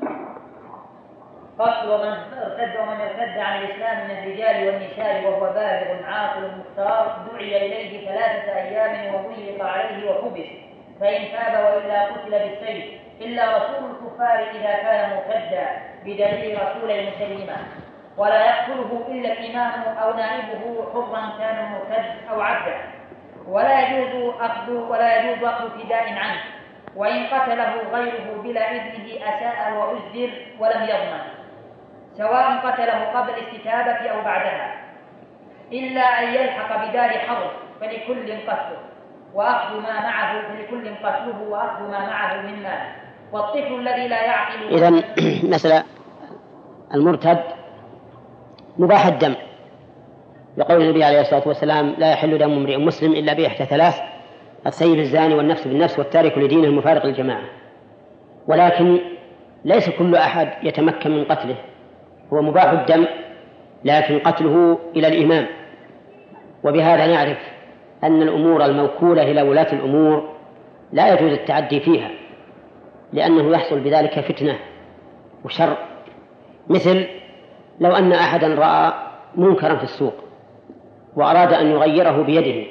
B: فصل. ومن ارتد ومن ارتد عن الإسلام من الرجال والنساء وهو بالغ عاقل مختار دعي إليه ثلاثة أيام وضيق عليه وحبس، فإن تاب وإلا قتل بالسيف، إلا رسول الكفار إذا كان مرتدا بدليل رسول المسلمة، ولا يقتله إلا الإمام أو نائبه حرا كان مرتد أو عبدا، ولا يجوز أخذ ولا يجوز أخذ فداء عنه، وإن قتله غيره بلا إذنه أساء وأزر ولم يضمن، سواء قتله قبل الاستتابة أو بعدها، إلا أن يلحق بدار حرب فلكل قتله وأخذ ما معه فلكل قتله وأخذ ما معه من مال، والطفل الذي لا يعقل.
A: إذن مثلا المرتد مباح الدم، يقول النبي عليه الصلاة والسلام لا يحل دم امرئ مسلم إلا بإحدى ثلاث: السيب الزاني والنفس بالنفس والتارك لدينه المفارق للجماعة. ولكن ليس كل أحد يتمكن من قتله، هو مباح الدم لكن قتله إلى الإمام. وبهذا نعرف أن الأمور الموكولة إلى ولاة الأمور لا يجوز التعدي فيها، لأنه يحصل بذلك فتنة وشر. مثل لو أن أحدا رأى منكرا في السوق وأراد أن يغيره بيده،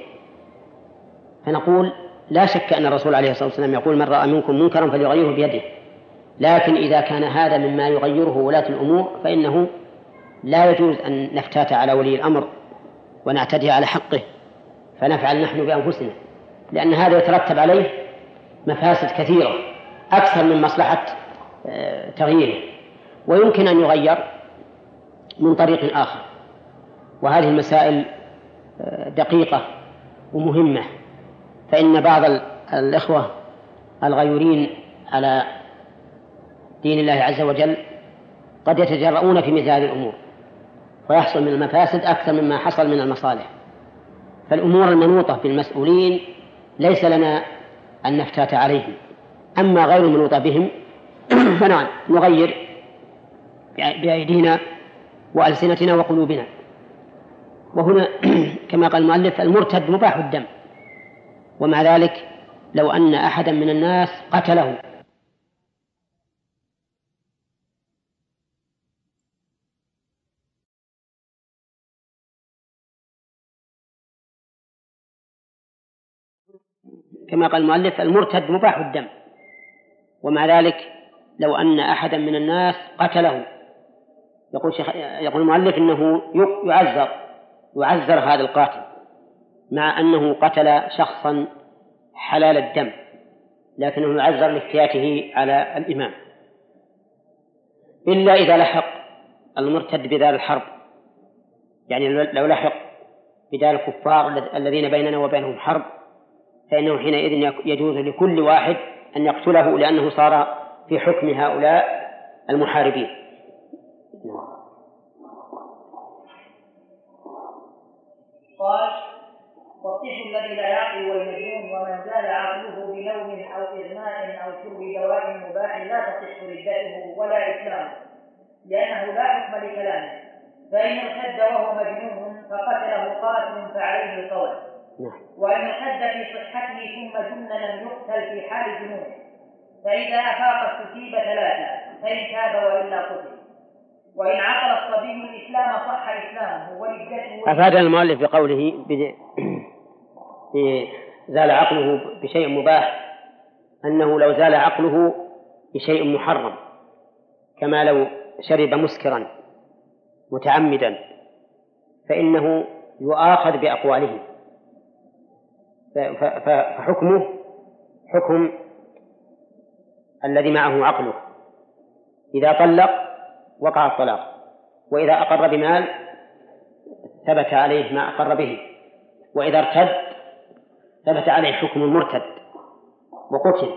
A: فنقول لا شك أن الرسول عليه الصلاة والسلام يقول من رأى منكم منكرا فليغيره بيده، لكن إذا كان هذا مما يغيره ولاة الأمور فإنه لا يجوز أن نفتات على ولي الأمر ونعتدي على حقه فنفعل نحن بأنفسنا، لأن هذا يترتب عليه مفاسد كثيرة أكثر من مصلحة تغييره، ويمكن أن يغير من طريق آخر. وهذه المسائل دقيقة ومهمة، فإن بعض الإخوة الغيورين على دين الله عز وجل قد يتجرؤون في مثل هذه الأمور ويحصل من المفاسد أكثر مما حصل من المصالح. فالأمور المنوطة بالمسؤولين ليس لنا أن نفتات عليهم، أما غير المنوطة بهم فنعم نغير بأيدينا وألسنتنا وقلوبنا. وهنا كما قال المؤلف المرتد مباح الدم، ومع ذلك لو أن أحدا من الناس قتله كما قال المؤلف المرتد مباح الدم، ومع ذلك لو أن أحدا من الناس قتله يقول, شيخ يقول المؤلف إنه يعذر يعذر هذا القاتل مع أنه قتل شخصا حلال الدم، لكنه يعذر لافتياته على الإمام، إلا إذا لحق المرتد بدار الحرب، يعني لو لحق بدار الكفار الذين بيننا وبينهم حرب فإنه حينئذ يجوز لكل واحد أن يقتله لأنه صار في حكم هؤلاء المحاربين.
B: قال والطفل الذي لا يعقل والمجنون ومن زال عقله بنوم أو إغماء أو شرب دواء مباح لا تصح ردته ولا إسلامه، لأنه لا حكم لكلامه، فإن ارتد وهو مجنون فقتله قاتل فعليه القول، وإن ارتد في صحته ثم جن لم يقتل في حال جنونه، فإذا أفاق استتيب ثلاثة، فإن تاب وإلا قتل، وإن عقل الصبي الإسلام صح إسلامه وردته.
A: أفادنا المؤلف بقوله زال عقله بشيء مباح أنه لو زال عقله بشيء محرم، كما لو شرب مسكرا متعمدا فإنه يؤاخذ بأقواله، فحكمه حكم الذي معه عقله، إذا طلق وقع الطلاق، وإذا أقر بمال ثبت عليه ما أقر به، وإذا ارتد ثبت عليه حكم المرتد وقتل.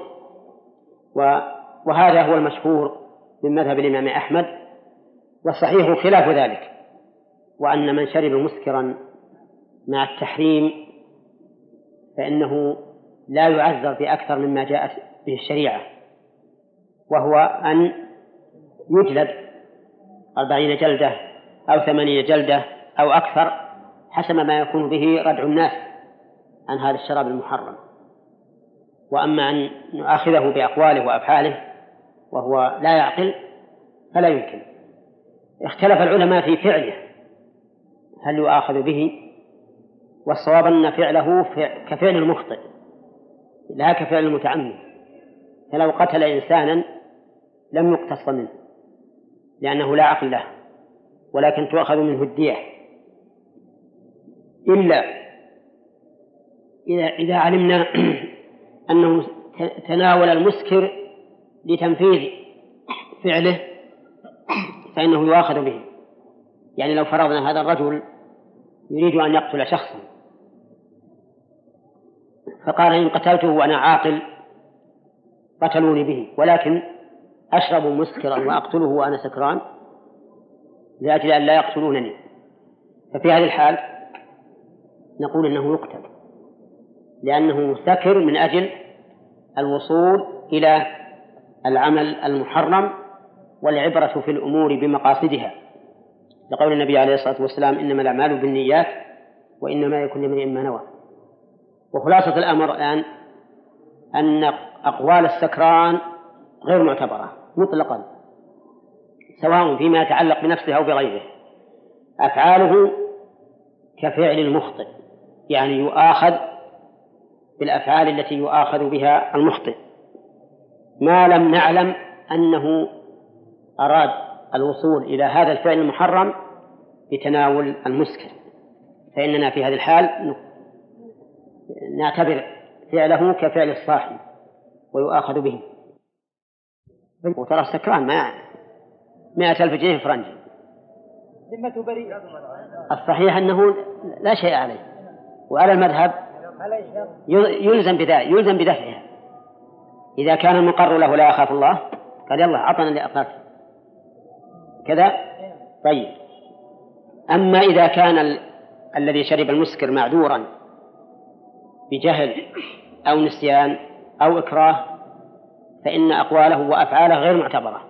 A: وهذا هو المشهور من مذهب الإمام أحمد، والصحيح خلاف ذلك، وأن من شرب مسكرا مع التحريم فإنه لا يعذر بأكثر مما جاءت به الشريعة، وهو أن يجلد أربعين جلدة أو ثمانين جلدة أو أكثر حسب ما يكون به ردع الناس عن هذا الشراب المحرم. وأما أن نؤاخذه بأقواله وأفعاله وهو لا يعقل فلا يمكن. اختلف العلماء في فعله هل يؤاخذ به، والصواب أن فعله كفعل المخطئ لا كفعل المتعمد، فلو قتل إنسانا لم يقتص منه لأنه لا عقل له، ولكن تؤخذ منه الدية، إلا إذا, إذا علمنا أنه تناول المسكر لتنفيذ فعله فإنه يؤاخذ به. يعني لو فرضنا هذا الرجل يريد أن يقتل شخصا فقال إن قتلته وأنا عاقل قتلوني به، ولكن أشرب مسكرا وأقتله وأنا سكران لأجل أن لا يقتلونني، ففي هذه الحال نقول إنه يقتل لأنه سكر من أجل الوصول إلى العمل المحرم، والعبرة في الأمور بمقاصدها، لقول النبي عليه الصلاة والسلام إنما الأعمال بالنيات وإنما يكون امرئ ما نوى. وخلاصة الأمر الآن أن أقوال السكران غير معتبرة مطلقا، سواء فيما يتعلق بنفسه أو بغيره. أفعاله كفعل المخطئ، يعني يؤاخذ بالأفعال التي يؤاخذ بها المخطئ، ما لم نعلم أنه أراد الوصول إلى هذا الفعل المحرم بتناول المسكر، فإننا في هذه الحال نعتبر فعله كفعل الصاحب ويؤاخذ به. وترى السكران ما مائة ألف جنيه فرنجي،
B: ذمته بريئة.
A: الصحيح أنه لا شيء عليه، وعلى المذهب يلزم بذلك، يلزم بدفعها. إذا كان المقر له لا يخاف الله قال يلا عطنا اللي أقرته كذا. طيب، أما إذا كان ال... الذي شرب المسكر معذورا بجهل أو نسيان أو إكراه فإن أقواله وأفعاله غير معتبرة،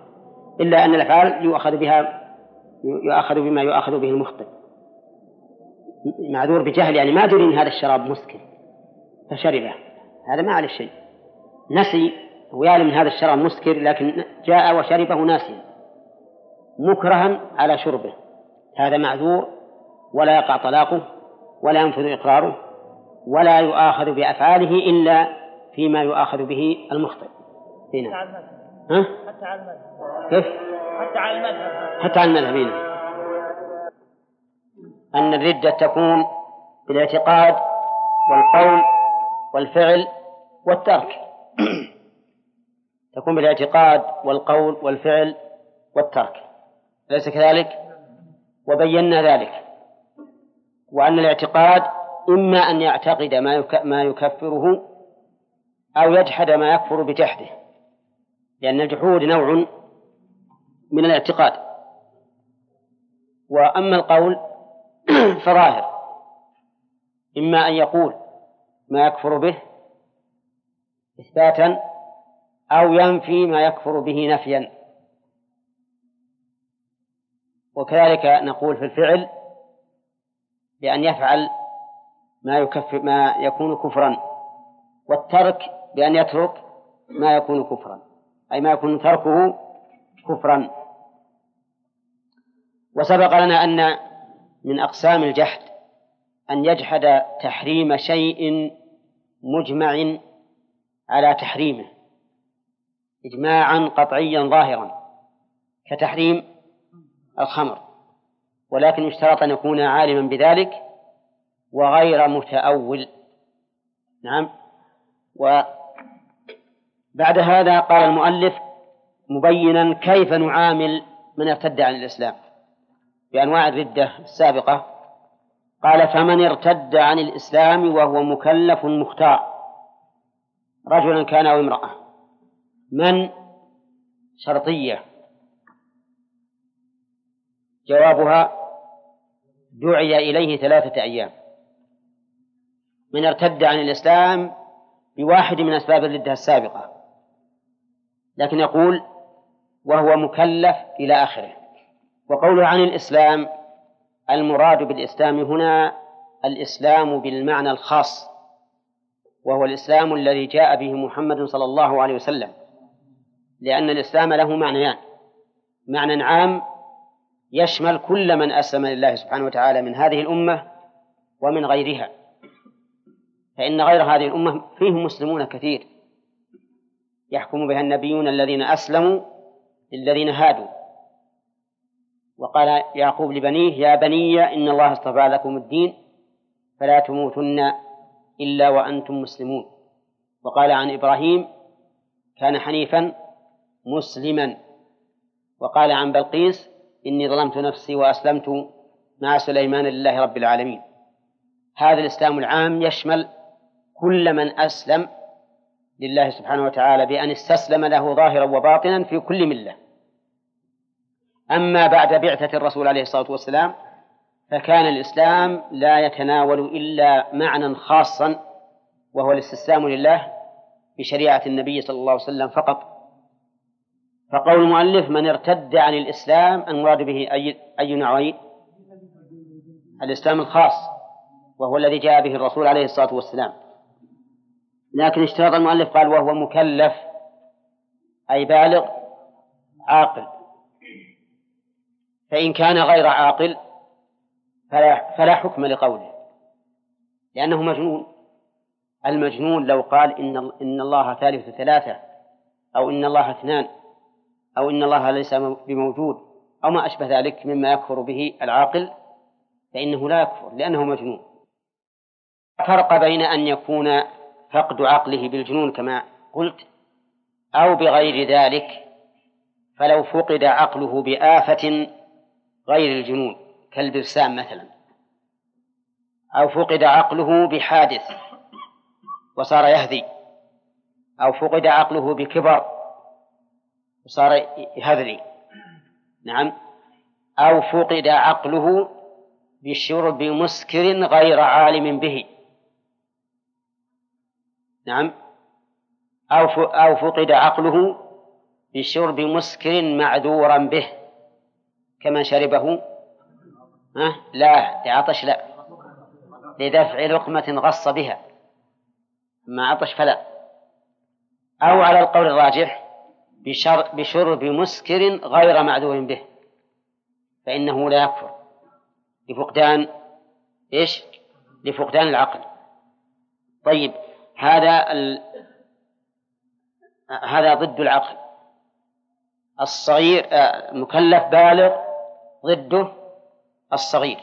A: إلا أن الأفعال يؤخذ بها يؤخذ بما يؤخذ به المخطئ. معذور بجهل، يعني ما دري أن هذا الشراب مسكر فشربه، هذا ما عليه شيء، نسي ويعلم أن هذا الشراب مسكر لكن جاء وشربه ناسيا مكرها على شربه، هذا معذور ولا يقع طلاقه ولا ينفذ إقراره ولا يؤاخذ بأفعاله إلا فيما يؤاخذ به المخطئ. هنا ها؟
B: حتى على المذهب.
A: كيف؟
B: حتى على المذهب.
A: حتى على المذهب هنا. أن الردة تكون بالاعتقاد والقول والفعل والترك تكون بالاعتقاد والقول والفعل والترك، أليس كذلك؟ وبينا ذلك، وأن الاعتقاد إما أن يعتقد ما يكفره أو يجحد ما يكفر بجحده، لأن الجحود نوع من الاعتقاد. وأما القول فظاهر، إما أن يقول ما يكفر به إثباتا أو ينفي ما يكفر به نفيا. وكذلك نقول في الفعل بأن يفعل ما يكفر ما يكون كفرا، والترك بأن يترك ما يكون كفرا، أي ما يكون تركه كفرا. وسبق لنا أن من أقسام الجحد أن يجحد تحريم شيء مجمع على تحريمه إجماعا قطعيا ظاهرا، كتحريم الخمر، ولكن يشترط أن يكون عالما بذلك وغير متأول. نعم. وبعد هذا قال المؤلف مبينا كيف نعامل من ارتد عن الإسلام بأنواع الردة السابقة. قال فمن ارتد عن الإسلام وهو مكلف مختار، رجلا كان أو امرأة. من شرطية، جوابها دعي إليه ثلاثة أيام. من ارتد عن الإسلام بواحد من أسباب الردة السابقة، لكن يقول وهو مكلف إلى آخره. وقوله عن الإسلام المراد بالإسلام هنا الإسلام بالمعنى الخاص، وهو الإسلام الذي جاء به محمد صلى الله عليه وسلم، لأن الإسلام له معنيان: معنى عام يشمل كل من أسلم لله سبحانه وتعالى من هذه الأمة ومن غيرها، فإن غير هذه الأمة فيهم مسلمون كثير يحكم بها النبيون الذين أسلموا للذين هادوا. وقال يعقوب لبنيه يا بني إن الله اصطفى لكم الدين فلا تموتن إلا وأنتم مسلمون. وقال عن إبراهيم كان حنيفا مسلما. وقال عن بلقيس إني ظلمت نفسي وأسلمت مع سليمان لله رب العالمين. هذا الإسلام العام يشمل كل من أسلم لله سبحانه وتعالى بأن استسلم له ظاهرا وباطنا في كل ملة. أما بعد بعثة الرسول عليه الصلاة والسلام فكان الإسلام لا يتناول إلا معنى خاصا، وهو الاستسلام لله بشريعة النبي صلى الله عليه وسلم فقط. فقول المؤلف من ارتد عن الإسلام المراد به أي, أي نوعين؟ الإسلام الخاص، وهو الذي جاء به الرسول عليه الصلاة والسلام. لكن اشتراط المؤلف قال وهو مكلف، أي بالغ عاقل. فإن كان غير عاقل فلا, فلا حكم لقوله، لأنه مجنون. المجنون لو قال إن, إن الله ثالث ثلاثة، أو إن الله اثنان، أو إن الله ليس بموجود، أو ما أشبه ذلك مما يكفر به العاقل، فإنه لا يكفر لأنه مجنون. فرق بين أن يكون فقد عقله بالجنون كما قلت أو بغير ذلك. فلو فقد عقله بآفة غير الجنون كالبرسام مثلا، أو فقد عقله بحادث وصار يهذي، أو فقد عقله بكبر وصار يهذري، نعم، أو فقد عقله بشرب مسكر غير عالم به، نعم، أو أو فقد عقله بشرب مسكر معذورا به كما شربه ها؟ لا لعطش لا، لدفع لقمة غص بها، ما عطش فلا. أو على القول الراجح بشرب مسكر غير معذور به فإنه لا يكفر لفقدان إيش؟ لفقدان العقل. طيب هذا ال... هذا ضد العقل. الصغير المكلف بالغ ضده الصغير،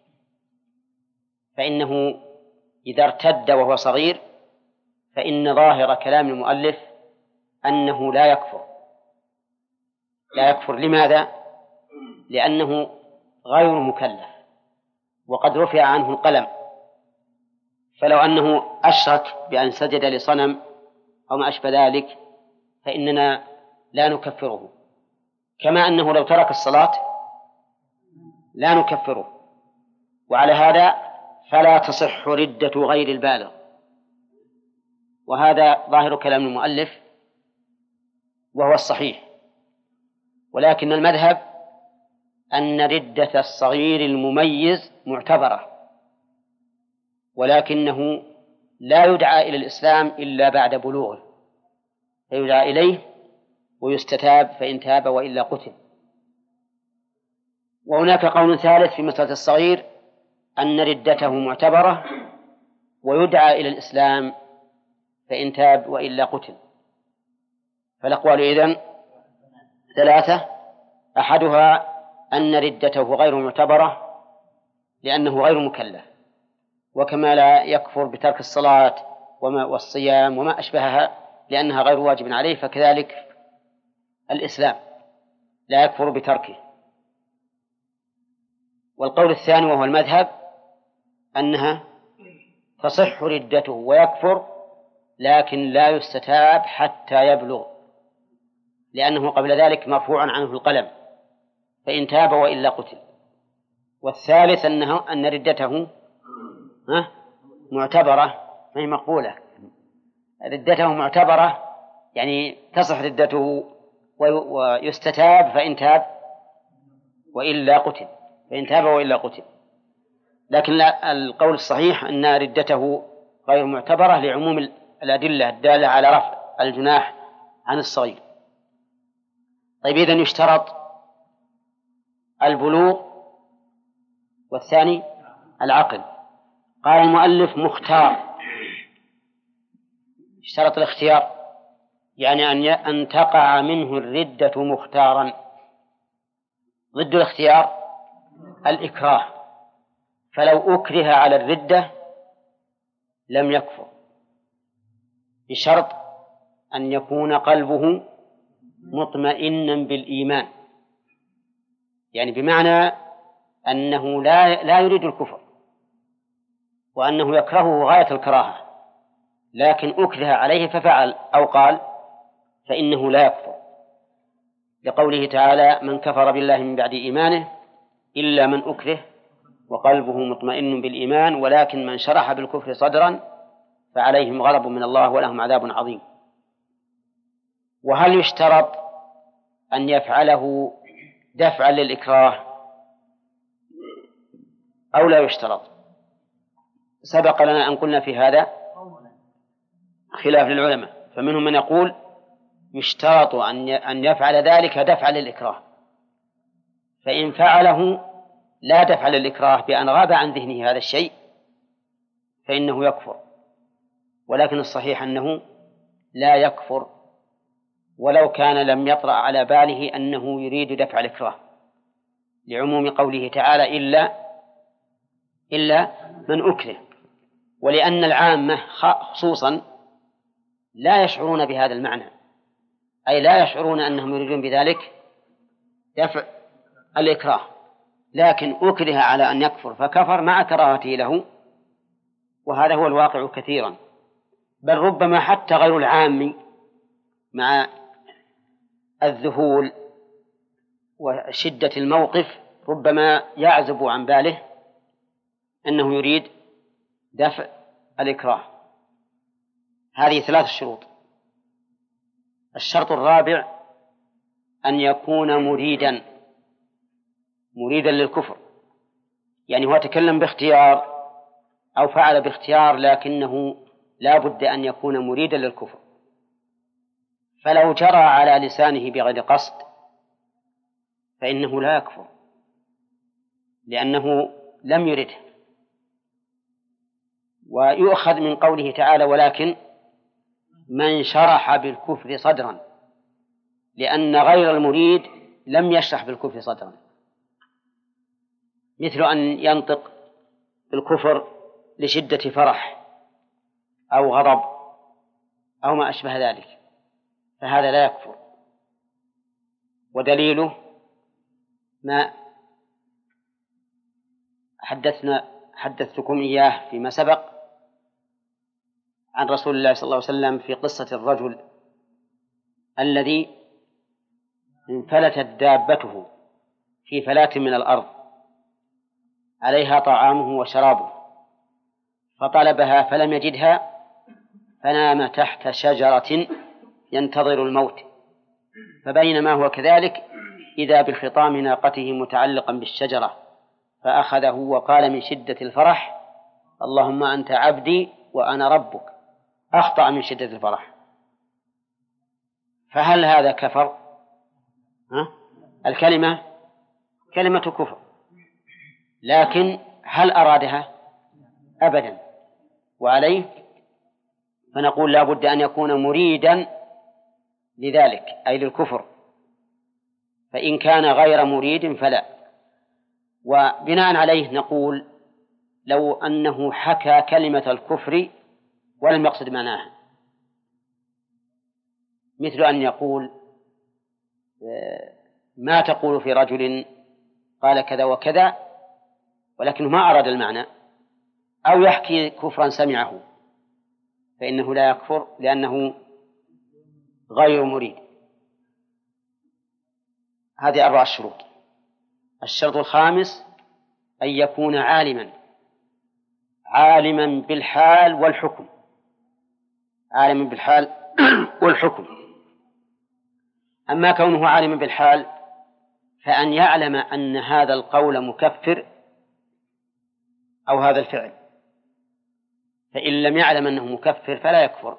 A: فإنه إذا ارتد وهو صغير فإن ظاهر كلام المؤلف أنه لا يكفر. لا يكفر لماذا؟ لأنه غير مكلف وقد رفع عنه القلم، فلو أنه أشرك بأن سجد لصنم أو ما أشبه ذلك فإننا لا نكفره، كما أنه لو ترك الصلاة لا نكفره. وعلى هذا فلا تصح ردة غير البالغ، وهذا ظاهر كلام المؤلف وهو الصحيح. ولكن المذهب أن ردة الصغير المميز معتبرة، ولكنه لا يدعى إلى الإسلام إلا بعد بلوغه، فيدعى إليه ويستتاب فإن تاب وإلا قتل. وهناك قول ثالث في مسألة الصغير أن ردته معتبرة ويدعى إلى الإسلام فإن تاب وإلا قتل. فالأقوال إذن ثلاثة: أحدها أن ردته غير معتبرة لأنه غير مكلف، وكما لا يكفر بترك الصلاة وما والصيام وما أشبهها لأنها غير واجب عليه، فكذلك الإسلام لا يكفر بتركه. والقول الثاني وهو المذهب أنها تصح ردته ويكفر لكن لا يستتاب حتى يبلغ، لأنه قبل ذلك مرفوع عنه القلم فإن تاب وإلا قتل. والثالث أنه أن ردته معتبرة فهي مقبولة، ردته معتبرة يعني تصح ردته ويستتاب فإن تاب وإلا قتل، فإن تاب وإلا قتل. لكن لا، القول الصحيح أن ردته غير معتبرة لعموم الأدلة الدالة على رفع الجناح عن الصغير. طيب إذن يشترط البلوغ والثاني العقل. قال المؤلف مختار، اشترط الاختيار يعني أن أن تقع منه الردة مختارا. ضد الاختيار الإكراه، فلو أكره على الردة لم يكفر بشرط أن يكون قلبه مطمئنا بالإيمان، يعني بمعنى أنه لا لا يريد الكفر وأنه يكرهه غاية الكراهة، لكن أكره عليه ففعل أو قال فإنه لا يكفر، لقوله تعالى: من كفر بالله من بعد إيمانه إلا من أكره وقلبه مطمئن بالإيمان ولكن من شرح بالكفر صدرا فعليهم غضب من الله ولهم عذاب عظيم. وهل يشترط أن يفعله دفعا للإكراه أو لا يشترط؟ سبق لنا أن قلنا في هذا خلاف للعلماء، فمنهم من يقول يشترط أن يفعل ذلك دفعا للإكراه، فإن فعله لا دفع للإكراه بأن غاب عن ذهنه هذا الشيء فإنه يكفر. ولكن الصحيح أنه لا يكفر ولو كان لم يطرأ على باله أنه يريد دفع الإكراه، لعموم قوله تعالى: إلا إلا من أكره، ولأن العامة خصوصا لا يشعرون بهذا المعنى، أي لا يشعرون أنهم يريدون بذلك دفع الإكراه، لكن أكره على أن يكفر فكفر مع كراهته له، وهذا هو الواقع كثيرا. بل ربما حتى غير العام مع الذهول وشدة الموقف ربما يعزب عن باله أنه يريد دفع الإكراه. هذه ثلاث شروط. الشرط الرابع أن يكون مريدا مريدا للكفر، يعني هو تكلم باختيار أو فعل باختيار، لكنه لا بد أن يكون مريدا للكفر. فلو جرى على لسانه بغير قصد فإنه لا يكفر، لأنه لم يرده. ويؤخذ من قوله تعالى ولكن من شرح بالكفر صدرا، لأن غير المريد لم يشرح بالكفر صدرا، مثل أن ينطق بالكفر لشدة فرح أو غضب أو ما أشبه ذلك، فهذا لا يكفر. ودليله ما حدثنا حدثتكم إياه فيما سبق عن رسول الله صلى الله عليه وسلم في قصة الرجل الذي انفلتت دابته في فلاة من الأرض عليها طعامه وشرابه، فطلبها فلم يجدها، فنام تحت شجرة ينتظر الموت، فبينما هو كذلك إذا بخطام ناقته متعلقا بالشجرة، فأخذه وقال من شدة الفرح اللهم أنت عبدي وأنا ربك، أخطأ من شدة الفرح. فهل هذا كفر؟ ها؟ الكلمة كلمة كفر، لكن هل أرادها؟ أبدا. وعليه فنقول لا بد أن يكون مريدا لذلك أي للكفر، فإن كان غير مريد فلا. وبناء عليه نقول لو أنه حكى كلمة الكفر ولم يقصد معناها، مثل أن يقول ما تقول في رجل قال كذا وكذا ولكنه ما أراد المعنى، أو يحكي كفرا سمعه، فإنه لا يكفر لأنه غير مريد. هذه أربع شروط. الشرط الخامس أن يكون عالما عالما بالحال والحكم، عالما بالحال والحكم. أما كونه عالما بالحال فأن يعلم أن هذا القول مكفر أو هذا الفعل، فإن لم يعلم أنه مكفر فلا يكفر،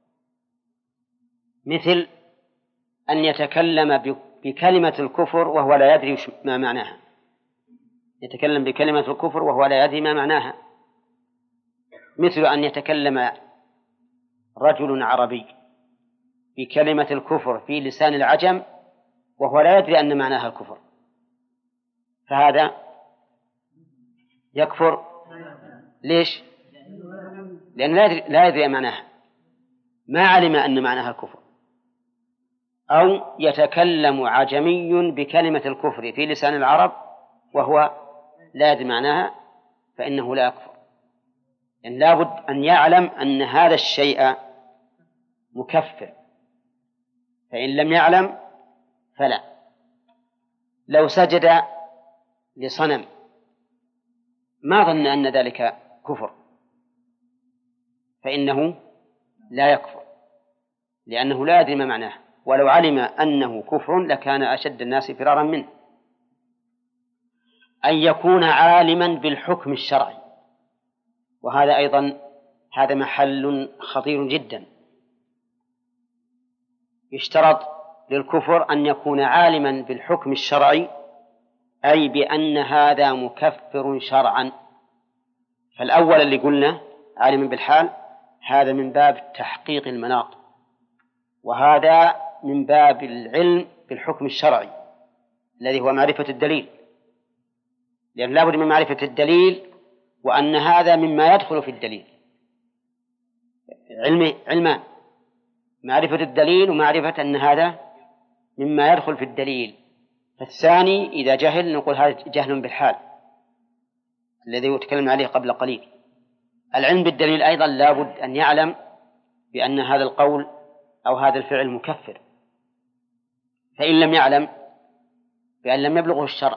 A: مثل أن يتكلم بكلمة الكفر وهو لا يدري ما معناها، يتكلم بكلمة الكفر وهو لا يدري ما معناها، مثل أن يتكلم رجل عربي بكلمة الكفر في لسان العجم وهو لا يدري أن معناها الكفر، فهذا يكفر. ليش؟ لأنه لا يدري, لا يدري معناها، ما علم أن معناها الكفر. أو يتكلم عجمي بكلمة الكفر في لسان العرب وهو لا يدري معناها، فإنه لا يكفر، يعني لا بد أن يعلم أن هذا الشيء مكفر، فإن لم يعلم فلا. لو سجد لصنم ما ظن أن ذلك كفر فإنه لا يكفر، لأنه لا يدري ما معناه، ولو علم أنه كفر لكان أشد الناس فرارا منه. أن يكون عالما بالحكم الشرعي، وهذا أيضا هذا محل خطير جدا. يشترط للكفر أن يكون عالما بالحكم الشرعي، أي بأن هذا مكفر شرعا. فالأول اللي قلنا عالما بالحال هذا من باب تحقيق المناط، وهذا من باب العلم بالحكم الشرعي الذي هو معرفة الدليل، لأن لا بد من معرفة الدليل وأن هذا مما يدخل في الدليل. علم علمان، معرفة الدليل ومعرفة أن هذا مما يدخل في الدليل. فالثاني إذا جهل نقول هذا جهل بالحال الذي يتكلم عليه قبل قليل. العلم بالدليل أيضا لا بد أن يعلم بأن هذا القول أو هذا الفعل مكفر، فإن لم يعلم بأن لم يبلغه الشرع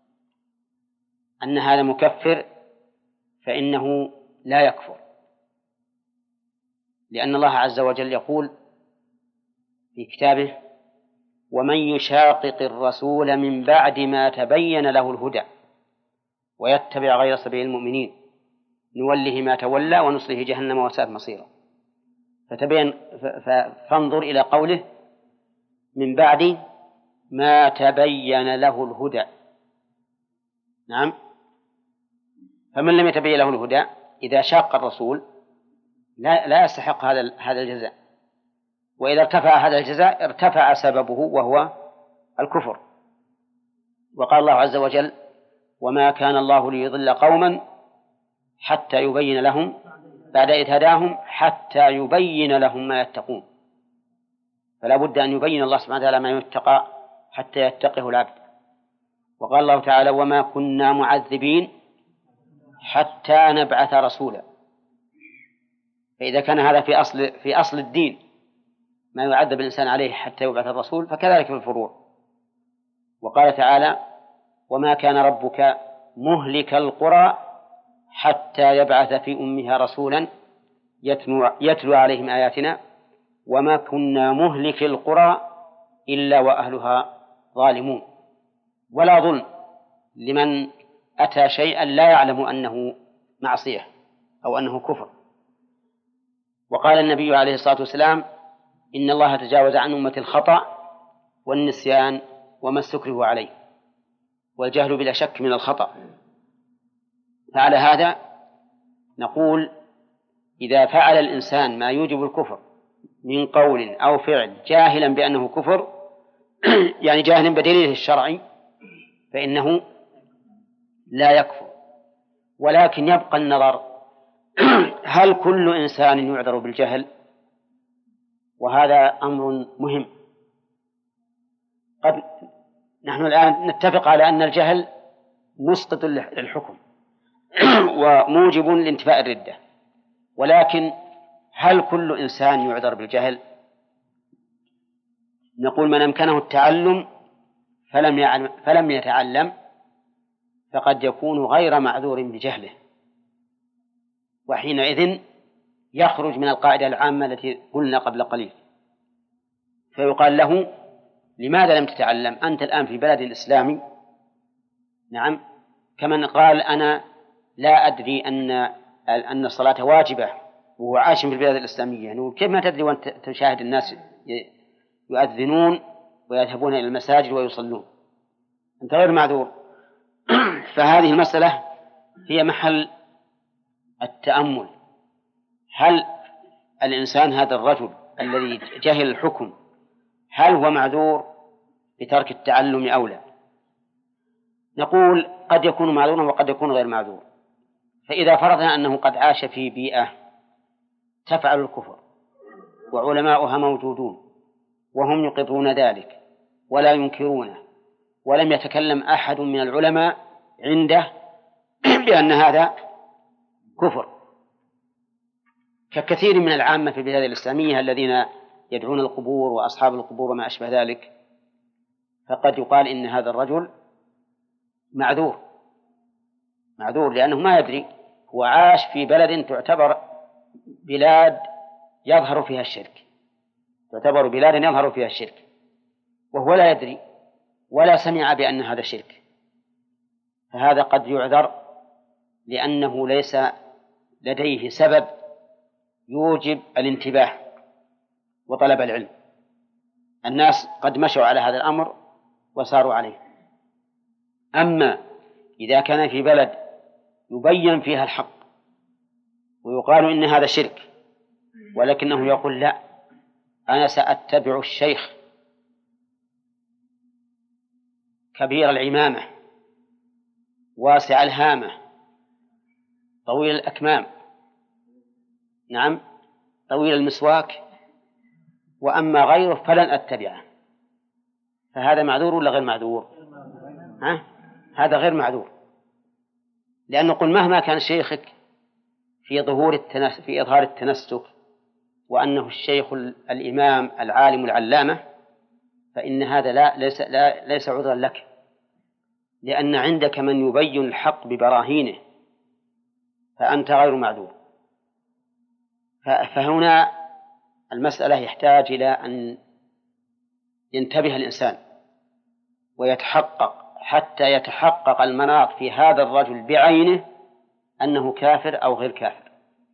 A: أن هذا مكفر فإنه لا يكفر، لأن الله عز وجل يقول في كتابه ومن يشاقق الرسول من بعد ما تبين له الهدى ويتبع غير سبيل المؤمنين نوله ما تولى ونصله جهنم وساءت مصيره. فتبين فانظر إلى قوله من بعد ما تبين له الهدى. نعم. فمن لم يتبين له الهدى إذا شاق الرسول لا لا يستحق هذا هذا الجزاء، وإذا ارتفع هذا الجزاء ارتفع سببه وهو الكفر. وقال الله عز وجل وما كان الله ليضل قوما حتى يبين لهم بعد إذ هداهم حتى يبين لهم ما يتقون. فلا بد أن يبين الله سبحانه وتعالى ما يتقى حتى يتقه العبد. وقال الله تعالى وما كنا معذبين حتى نبعث رسولا. فإذا كان هذا في أصل في أصل الدين ما يعذب الإنسان عليه حتى يبعث الرسول، فكذلك في الفروع. وقال تعالى وما كان ربك مهلك القرى حتى يبعث في أمها رسولا يتلو, يتلو عليهم آياتنا وما كنا مهلك القرى إلا وأهلها ظالمون. ولا ظلم لمن أتى شيئا لا يعلم أنه معصية أو أنه كفر. وقال النبي عليه الصلاة والسلام إن الله تجاوز عن أمة الخطأ والنسيان وما استكرهوا عليه، والجهل بلا شك من الخطأ. فعلى هذا نقول إذا فعل الإنسان ما يوجب الكفر من قول أو فعل جاهلا بأنه كفر يعني جاهلا بدليله الشرعي فإنه لا يكفر. ولكن يبقى النظر هل كل إنسان يعذر بالجهل؟ وهذا أمر مهم. قد نحن الآن نتفق على أن الجهل مسقط للحكم وموجب لانتفاء الردة، ولكن هل كل إنسان يعذر بالجهل؟ نقول من أمكنه التعلم فلم يعلم فلم يتعلم فقد يكون غير معذور بجهله، وحينئذ يخرج من القاعدة العامة التي قلنا قبل قليل، فيقال له لماذا لم تتعلم؟ أنت الآن في بلد إسلامي. نعم. كمن قال أنا لا أدري أن أن الصلاة واجبة وهو عاش في البلاد الإسلامية، يعني كيف ما تدري وأنت تشاهد الناس يؤذنون ويذهبون إلى المساجد ويصلون؟ أنت غير معذور. فهذه المسألة هي محل التأمل. هل الإنسان هذا الرجل الذي جهل الحكم هل هو معذور بترك التعلم أو لا؟ نقول قد يكون معذورا وقد يكون غير معذور. فإذا فرضنا أنه قد عاش في بيئة تفعل الكفر وعلماؤها موجودون وهم يقرون ذلك ولا ينكرونه، ولم يتكلم أحد من العلماء عنده بأن هذا كفر، ككثير من العامة في البلاد الإسلامية الذين يدعون القبور وأصحاب القبور وما أشبه ذلك، فقد يقال إن هذا الرجل معذور معذور لأنه ما يدري، هو عاش في بلد تعتبر بلاد يظهر فيها الشرك تعتبر بلاد يظهر فيها الشرك وهو لا يدري ولا سمع بأن هذا شرك، فهذا قد يعذر لأنه ليس لديه سبب يوجب الانتباه وطلب العلم. الناس قد مشوا على هذا الأمر وساروا عليه. أما إذا كان في بلد يبين فيها الحق ويقال إن هذا شرك ولكنه يقول لا أنا سأتبع الشيخ كبير العمامة واسع الهامة طويل الأكمام، نعم طويل المسواك، وأما غيره فلن أتبعه، فهذا معذور ولا غير معذور؟ ها؟ هذا غير معذور، لأن نقول مهما كان شيخك في ظهور التنس في إظهار التنسك وأنه الشيخ الإمام العالم العلامة فإن هذا لا ليس لا ليس عذرا لك، لأن عندك من يبين الحق ببراهينه فأنت غير معذور. فهنا المسألة يحتاج إلى أن ينتبه الإنسان ويتحقق حتى يتحقق المناط في هذا الرجل بعينه أنه كافر أو غير كافر.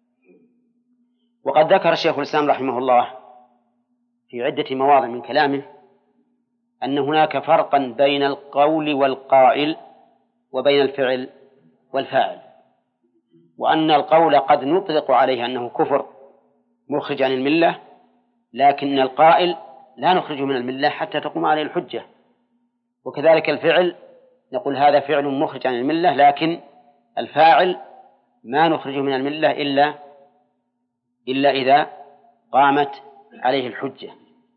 A: وقد ذكر الشيخ الإسلام رحمه الله في عدة مواضع من كلامه أن هناك فرقا بين القول والقائل وبين الفعل والفاعل، وأن القول قد نطلق عليه أنه كفر مخرج عن الملة، لكن القائل لا نخرجه من الملة حتى تقوم عليه الحجة. وكذلك الفعل نقول هذا فعل مخرج عن الملة، لكن الفاعل ما نخرجه من الملة إلا إلا إذا قامت عليه الحجة.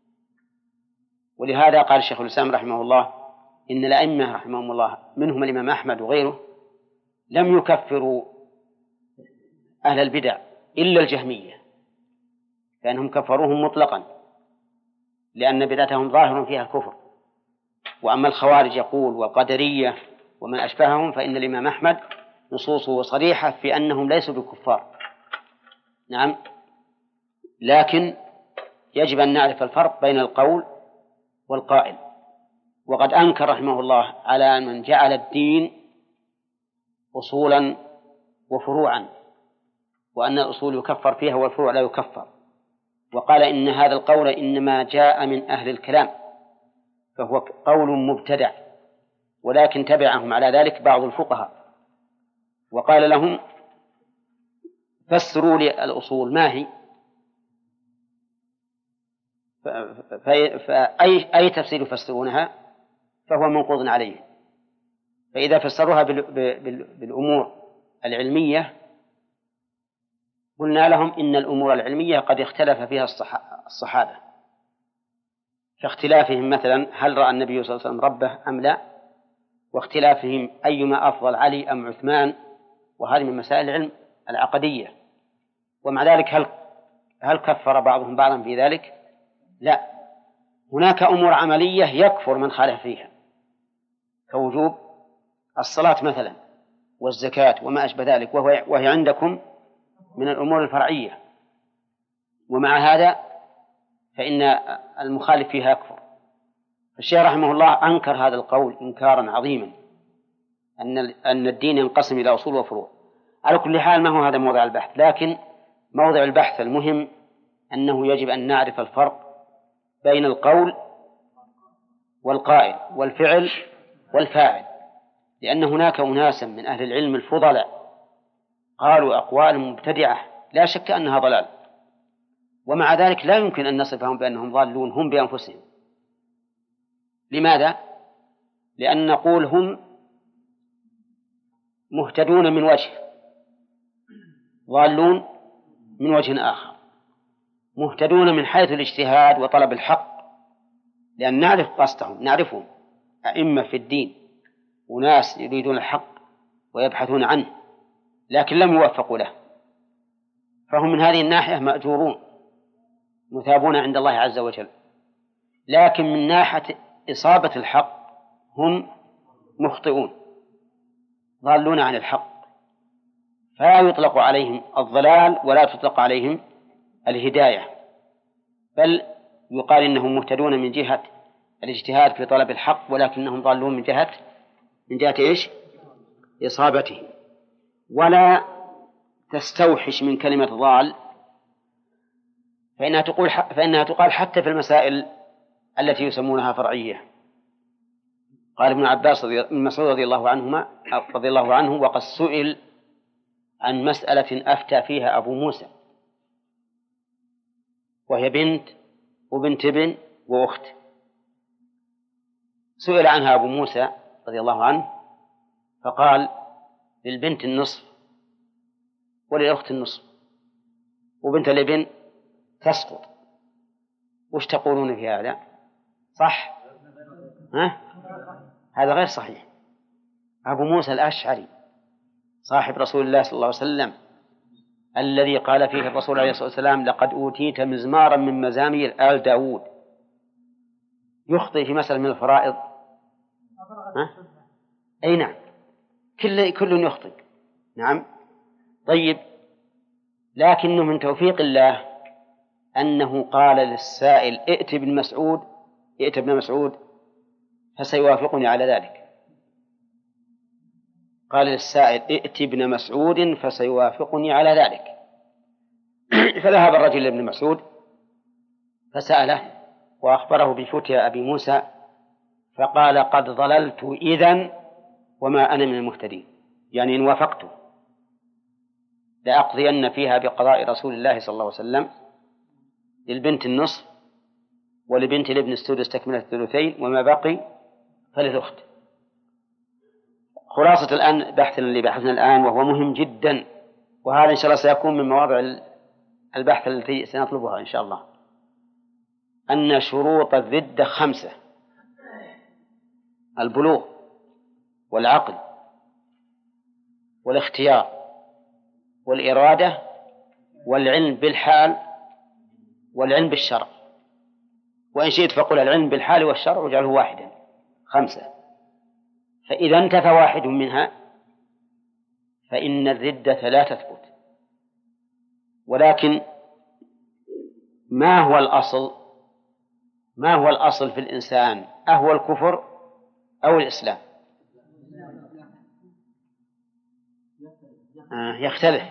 A: ولهذا قال الشيخ الإسلام رحمه الله إن الأئمة رحمهم الله منهم الإمام أحمد وغيره لم يكفروا أهل البدع إلا الجهمية، فإنهم كفروهم مطلقا لأن بدعتهم ظاهر فيها الكفر. وأما الخوارج يقول والقدرية ومن أشبههم فإن الإمام أحمد نصوصه صريحة في أنهم ليسوا بكفار. نعم، لكن يجب أن نعرف الفرق بين القول والقائل. وقد أنكر رحمه الله على من جعل الدين أصولا وفروعا، وأن الأصول يكفر فيها والفروع لا يكفر، وقال إن هذا القول إنما جاء من أهل الكلام فهو قول مبتدع، ولكن تبعهم على ذلك بعض الفقهاء وقال لهم فسروا لي الأصول ما هي، فأي أي تفسير يفسرونها فهو منقوض عليه. فإذا فسروها بالأمور العلمية قلنا لهم إن الأمور العلمية قد اختلف فيها الصحابة، فاختلافهم مثلا هل رأى النبي صلى الله عليه وسلم ربه أم لا، واختلافهم أيما أفضل علي أم عثمان، وهذه من مسائل العلم العقدية. ومع ذلك هل هل كفر بعضهم بعضا في ذلك؟ لا، هناك أمور عملية يكفر من خالف فيها كوجوب الصلاة مثلا والزكاة وما أشبه ذلك، وهي, وهي عندكم من الأمور الفرعية، ومع هذا فإن المخالف فيها يكفر. الشيخ رحمه الله أنكر هذا القول إنكارا عظيما، أن أن الدين ينقسم إلى أصول وفروع. على كل حال ما هو هذا موضع البحث، لكن موضع البحث المهم أنه يجب أن نعرف الفرق بين القول والقائل والفعل والفاعل، لأن هناك أناسا من أهل العلم الفضلاء قالوا أقوال مبتدعة لا شك أنها ضلال، ومع ذلك لا يمكن أن نصفهم بأنهم ضالون هم بأنفسهم. لماذا؟ لأن نقول هم مهتدون من وجه، ضالون من وجه آخر. مهتدون من حيث الاجتهاد وطلب الحق، لأن نعرف قصدهم، نعرفهم أئمة في الدين وناس يريدون الحق ويبحثون عنه لكن لم يوفقوا له، فهم من هذه الناحية مأجورون مثابون عند الله عز وجل. لكن من ناحية إصابة الحق هم مخطئون ضالون عن الحق، فلا يطلق عليهم الضلال ولا تطلق عليهم الهداية، بل يقال إنهم مهتدون من جهة الاجتهاد في طلب الحق، ولكنهم ضالون من جهة من جهة إيش؟ إصابته. ولا تستوحش من كلمة ضال، فإنها تقول فإنها تقال حتى في المسائل التي يسمونها فرعية. قال ابن عباس ابن مسعود رضي الله عنهما رضي الله عنه وقد سئل عن مسألة أفتى فيها أبو موسى، وهي بنت وبنت ابن وأخت. سئل عنها أبو موسى رضي الله عنه فقال للبنت النصف وللأخت النصف، وبنت الابن تسقط. وش تقولون في هذا؟ صح؟ ها؟ هذا غير صحيح. أبو موسى الأشعري صاحب رسول الله صلى الله عليه وسلم الذي قال فيه الرسول عليه الصلاة والسلام لقد أوتيت مزمارا من مزامير آل داود، يخطئ في مسألة من الفرائض؟ ها؟ أي نعم، كل كل يخطئ. نعم. طيب، لكنه من توفيق الله أنه قال للسائل ائت بن مسعود ائت ابن مسعود فسيوافقني على ذلك. قال للسائل ائت ابن مسعود فسيوافقني على ذلك. فذهب الرجل لابن مسعود فسأله وأخبره بفتيا أبي موسى، فقال قد ضللت إذن وما أنا من المهتدين، يعني إن وافقته لأقضين فيها بقضاء رسول الله صلى الله عليه وسلم، للبنت النصف ولبنت الابن السدس تكملة الثلثين وما بقي فللأخت. خلاصة الآن بحثنا اللي بحثنا الآن وهو مهم جدا، وهذا إن شاء الله سيكون من مواضع البحث التي سنطلبها إن شاء الله، أن شروط الردة خمسة: البلوغ والعقل والاختيار والإرادة والعلم بالحال والعلم بالشرع، وإن شئت فقل العلم بالحال والشرع واجعله واحدا، خمسة. فإذا انتفى واحد منها فإن الردة لا تثبت. ولكن ما هو الأصل؟ ما هو الأصل في الإنسان؟ أهو الكفر أو الإسلام؟ آه يختلف.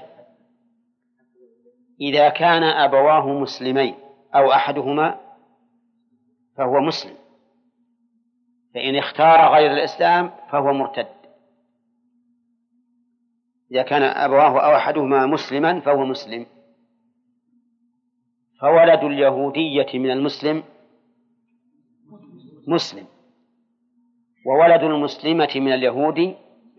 A: إذا كان أبواه مسلمين أو أحدهما فهو مسلم، فإن اختار غير الإسلام فهو مرتد. إذا كان أبواه أو أحدهما مسلما فهو مسلم. فولد اليهودية من المسلم مسلم، وولد المسلمة من اليهودي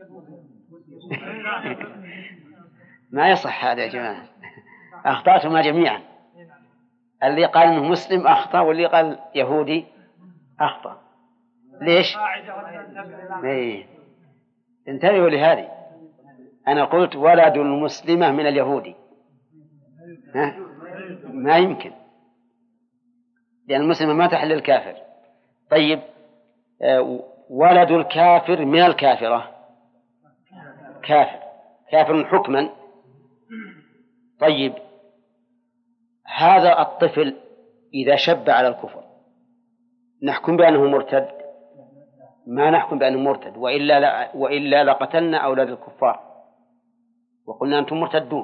A: ما يصح هذا يا جماعة، أخطأتما جميعا. اللي قال إنه مسلم أخطأ، واللي قال يهودي أخطأ. ليش؟ إيه. انتبهوا لهذه. أنا قلت ولد المسلمة من اليهودي، ها؟ ما يمكن، لأن المسلمة ما تحل الكافر. طيب آه ولد الكافر من الكافرة كافر، كافر حكما. طيب هذا الطفل إذا شب على الكفر نحكم بأنه مرتد؟ ما نحكم بأنه مرتد، وإلا, لا وإلا لقتلنا أولاد الكفار وقلنا أنتم مرتدون.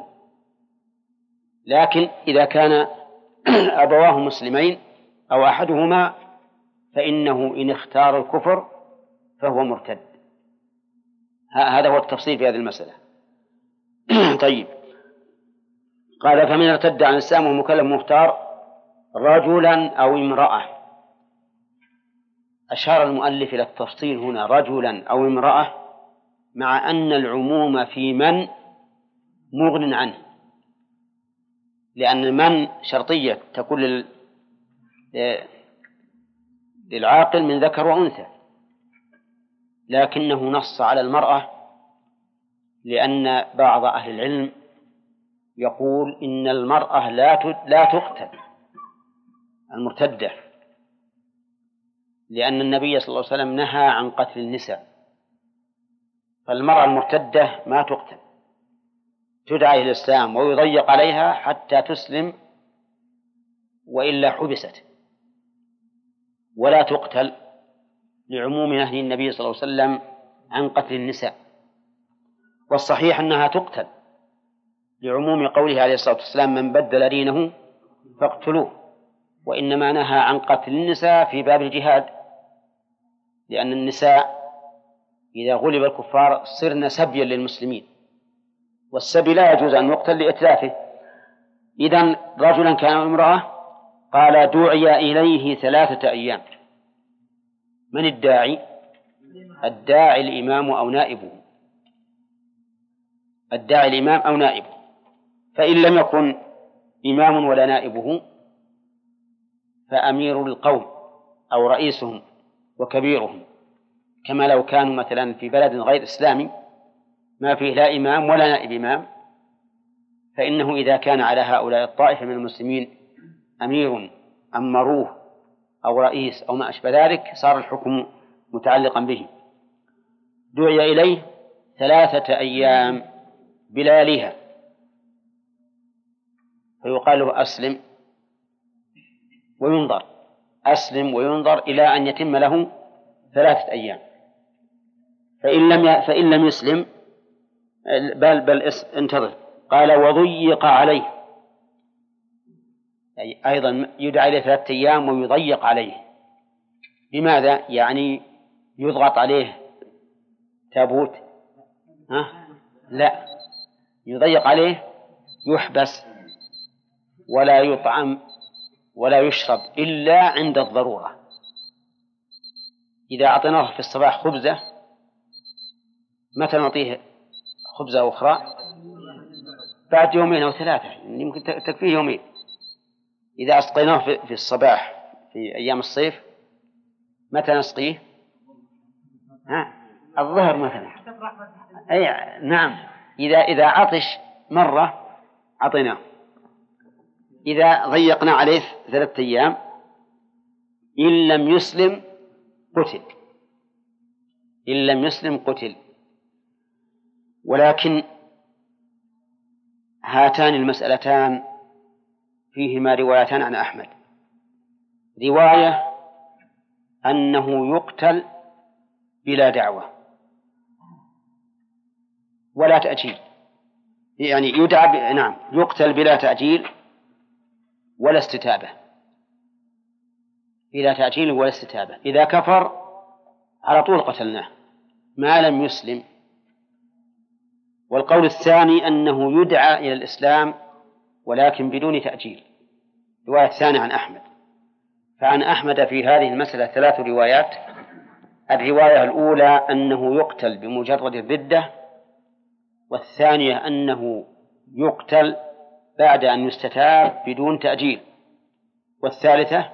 A: لكن إذا كان أبواه مسلمين أو أحدهما فإنه إن اختار الكفر فهو مرتد. هذا هو التفصيل في هذه المسألة. طيب قال فمن ارتد عن الإسلام ومكلف مختار رجلا أو امرأة. أشار المؤلف إلى التفصيل هنا رجلا أو امرأة، مع أن العموم في من مغن عنه، لأن من شرطية تكون للعاقل من ذكر وأنثى، لكنه نص على المرأة لأن بعض أهل العلم يقول إن المرأة لا لا تقتل المرتدة، لأن النبي صلى الله عليه وسلم نهى عن قتل النساء، فالمرأة المرتدة ما تقتل، تدعى إلى الإسلام ويضيق عليها حتى تسلم وإلا حبست، ولا تقتل لعموم نهي النبي صلى الله عليه وسلم عن قتل النساء. والصحيح أنها تقتل لعموم قوله عليه الصلاة والسلام من بدل دينه فاقتلوه، وإنما نهى عن قتل النساء في باب الجهاد، لأن النساء إذا غلب الكفار صرن سبيا للمسلمين، والسبي لا يجوز أن يقتل لإتلافه. إذن رجلا كان امرأة قال دعي إليه ثلاثة أيام. من الداعي؟ الداعي الإمام أو نائبه، الداعي الإمام أو نائبه. فإن لم يكن إمام ولا نائبه فأمير القوم أو رئيسهم وكبيرهم، كما لو كانوا مثلا في بلد غير إسلامي ما فيه لا إمام ولا نائب إمام، فإنه إذا كان على هؤلاء الطائفة من المسلمين أمير أمروه أو رئيس أو ما أشبه ذلك صار الحكم متعلقا به. دعي إليه ثلاثة أيام بلياليها، فيقال له أسلم وينظر أسلم وينظر إلى أن يتم له ثلاثة أيام. فإن لم فإن لم يسلم بل بل انتظر. قال وضيق عليه، أي أيضا يدعى إليه ثلاثة أيام ويضيق عليه. لماذا؟ يعني يضغط عليه تابوت؟ ها؟ لا، يضيق عليه، يحبس ولا يطعم ولا يشرب إلا عند الضرورة. إذا أعطيناه في الصباح خبزة، متى نعطيه خبزة أخرى؟ بعد يومين أو ثلاثة، يمكن تكفيه يومين. إذا أسقيناه في الصباح في أيام الصيف، متى نسقيه؟ ها؟ الظهر مثلا. أي نعم. إذا إذا عطش مرة أعطيناه. إذا ضيقنا عليه ثلاثة أيام إن لم يسلم قتل، إن لم يسلم قتل. ولكن هاتان المسألتان فيهما روايتان عن أحمد. رواية أنه يقتل بلا دعوة ولا تأجيل، يعني يدعى ب... نعم يقتل بلا تأجيل ولا استتابة، بلا تأجيل ولا استتابة. إذا كفر على طول قتلناه ما لم يسلم. والقول الثاني أنه يدعى إلى الإسلام ولكن بدون تأجيل، رواية ثانية عن أحمد. فعن أحمد في هذه المسألة ثلاث روايات. الرواية الأولى أنه يقتل بمجرد الردة، والثانية أنه يقتل بعد أن يستتاب بدون تأجيل، والثالثة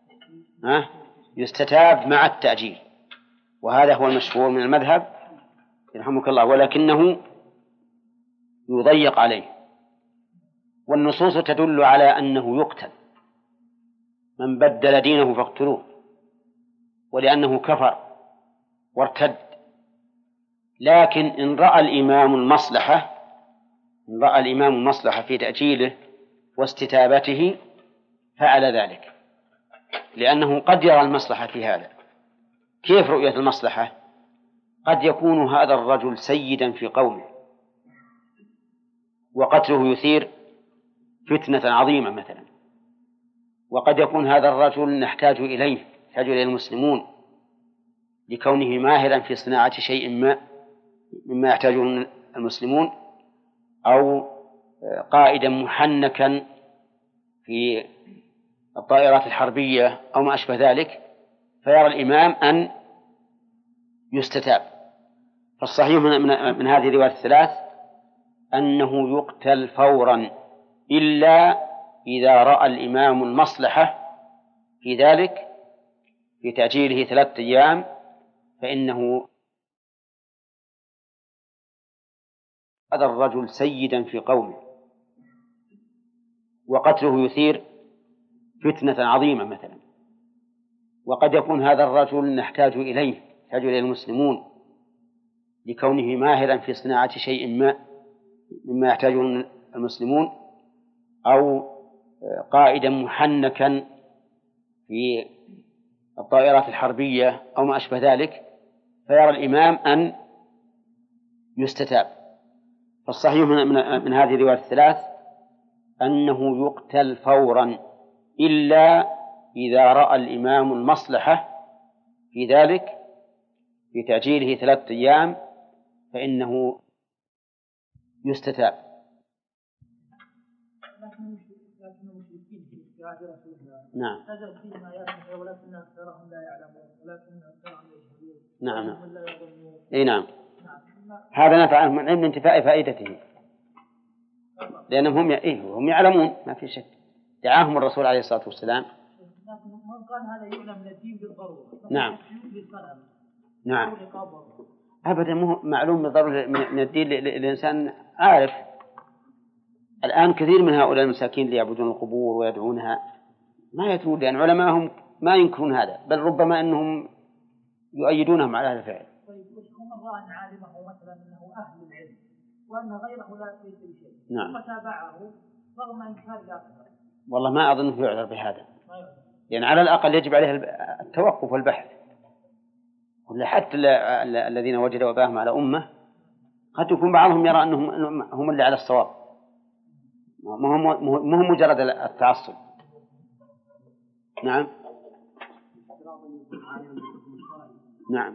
A: يستتاب مع التأجيل. وهذا هو المشهور من المذهب يرحمك الله، ولكنه يضيق عليه. والنصوص تدل على أنه يقتل، من بدل دينه فاقتلوه، ولأنه كفر وارتد. لكن إن رأى الإمام المصلحة إن رأى الإمام المصلحة في تأجيله واستتابته فعل ذلك، لأنه قد يرى المصلحة في هذا. كيف رؤية المصلحة؟ قد يكون هذا الرجل سيدا في قومه وقتله يثير فتنة عظيمة مثلا، وقد يكون هذا الرجل نحتاج إليه يحتاج إليه المسلمون لكونه ماهرا في صناعة شيء ما مما يحتاجه المسلمون، أو قائدا محنكا في الطائرات الحربية أو ما أشبه ذلك، فيرى الإمام أن يستتاب. فالصحيح من, من, من هذه الروايات الثلاث أنه يقتل فورا، إلا إذا رأى الإمام المصلحة في ذلك في تأجيله ثلاثة أيام، فإنه هذا الرجل سيدا في قومه وقتله يثير فتنة عظيمة مثلا، وقد يكون هذا الرجل نحتاج إليه يحتاج إليه المسلمون لكونه ماهرا في صناعة شيء ما مما يحتاجه المسلمون، أو قائدا محنكا في الطائرات الحربية أو ما أشبه ذلك، فيرى الإمام أن يستتاب. فالصحيح من, من هذه الروايات الثلاث أنه يقتل فورا، إلا إذا رأى الإمام المصلحة في ذلك في تأجيله ثلاثة أيام، فإنه يستتاب. نعم. نعم. أي نعم. هذا نفع عنهم من انتفاء فائدته، لأنهم هم إيه هم يعلمون ما في شك. دعاهم الرسول عليه الصلاة والسلام.
B: من قال هذا يعلم من الدين بالضرورة.
A: نعم. نعم. أبدا مو معلوم بالضرورة من الدين للإنسان عارف. الآن كثير من هؤلاء المساكين اللي يعبدون القبور ويدعونها ما يدرون، لأن علماءهم ما ينكرون هذا، بل ربما أنهم يؤيدونهم على هذا الفعل.
B: طيب ومن رأى أن عالمه مثلا أنه أهل العلم وأن غيره لا يدري شيء،
A: نعم،
B: ثم تابعه رغم إنكار ذلك،
A: والله ما أظن يعذر بهذا، يعني على الأقل يجب عليه التوقف والبحث. ولا حتى الذين وجدوا وباهم على أمة قد يكون بعضهم يرى أنهم هم اللي على الصواب، ما هم مجرد التعصب. نعم نعم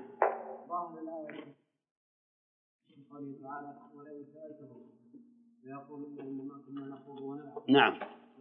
A: نعم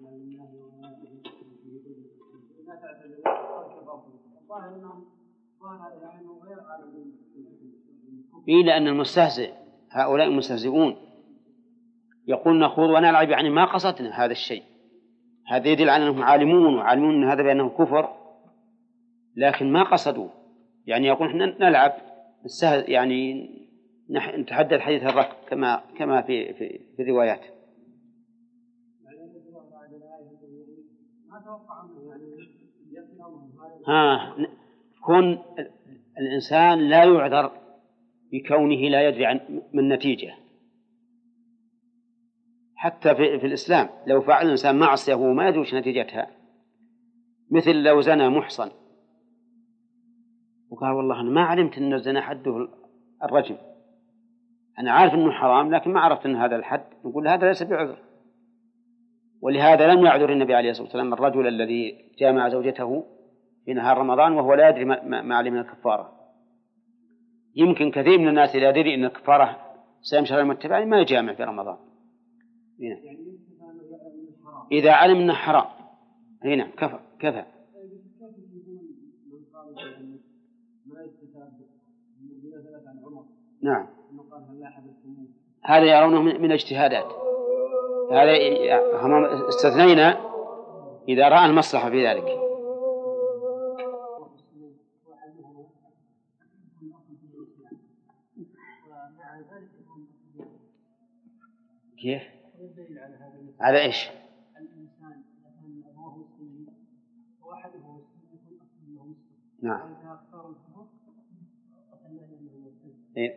A: إيه، لأن المستهزئ هؤلاء المستهزئون يقول نخوض ونلعب، يعني ما قصدنا هذا الشيء. هذا يدل على أنهم عالمون وعالمون أن هذا بأنه كفر، لكن ما قصدوا. يعني يقول إحنا نلعب يعني نتحدث حديث الركب كما كما في في, في الروايات. ها كون الإنسان لا يعذر بكونه لا يدري عن من نتيجة. حتى في, في الإسلام لو فعل الإنسان معصية وهو ما يدري نتيجتها، مثل لو زنى محصن وقال والله أنا ما علمت أن الزنا حده الرجم، أنا عارف أنه حرام لكن ما عرفت أن هذا الحد، نقول هذا ليس بعذر. ولهذا لم يعذر النبي عليه الصلاة والسلام الرجل الذي جامع زوجته في نهار رمضان وهو لا يدري ما علم من الكفارة. يمكن كثير من الناس إذا دري أن الكفارة سيمشي المتبعين ما يجامع في رمضان. هنا. إذا علم أنه حرام هنا كفى كفى. نعم هذا يرونه من اجتهادات، هذا هم استثنينا إذا رأى المصلحة في ذلك. كيف؟ على إيش؟ نعم إيه؟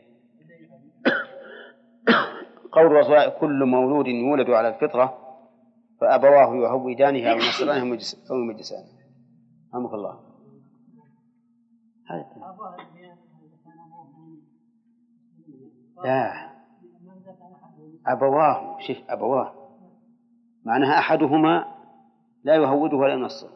A: قول الرسول كل مولود يولد على الفطرة فأبواه يهودانه أو ينصرانه أو يمجسانه. رحمك الله. لا أبواه شف أبواه معناها أحدهما لا يهوده ولا ينصر.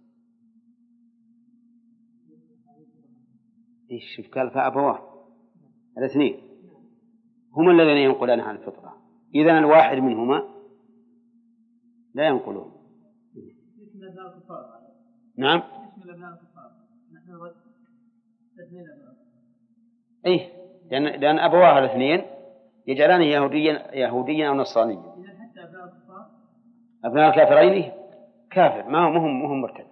A: إيش شوف قال فأبواه الاثنين هما الذين ينقلان عن الفطرة، إذن الواحد منهما لا ينقلون. نعم إيه لأن لأن أبواه الاثنين يجعلانه يهوديا يهوديا أو نصرانيا. أبناء الكافرين كافر ما هم مهم مرتد.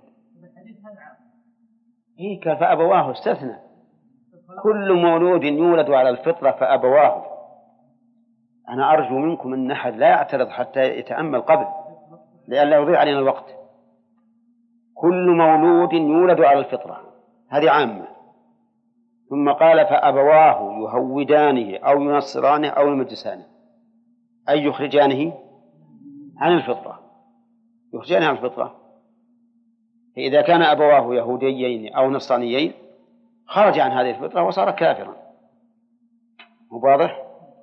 A: إيه قال فأبواه استثنى كل مولود يولد على الفطرة فأبواه. أنا أرجو منكم أن أحد لا يعترض حتى يتأمل قبل لئلا يضيع علينا الوقت. كل مولود يولد على الفطرة هذه عامة، ثم قال فأبواه يهودانه أو ينصرانه أو يمجسانه، أي يخرجانه عن الفطرة، يخرجانه عن الفطرة. فإذا كان أبواه يهوديين أو نصرانيين خرج عن هذه الفطرة وصار كافرا. واضح؟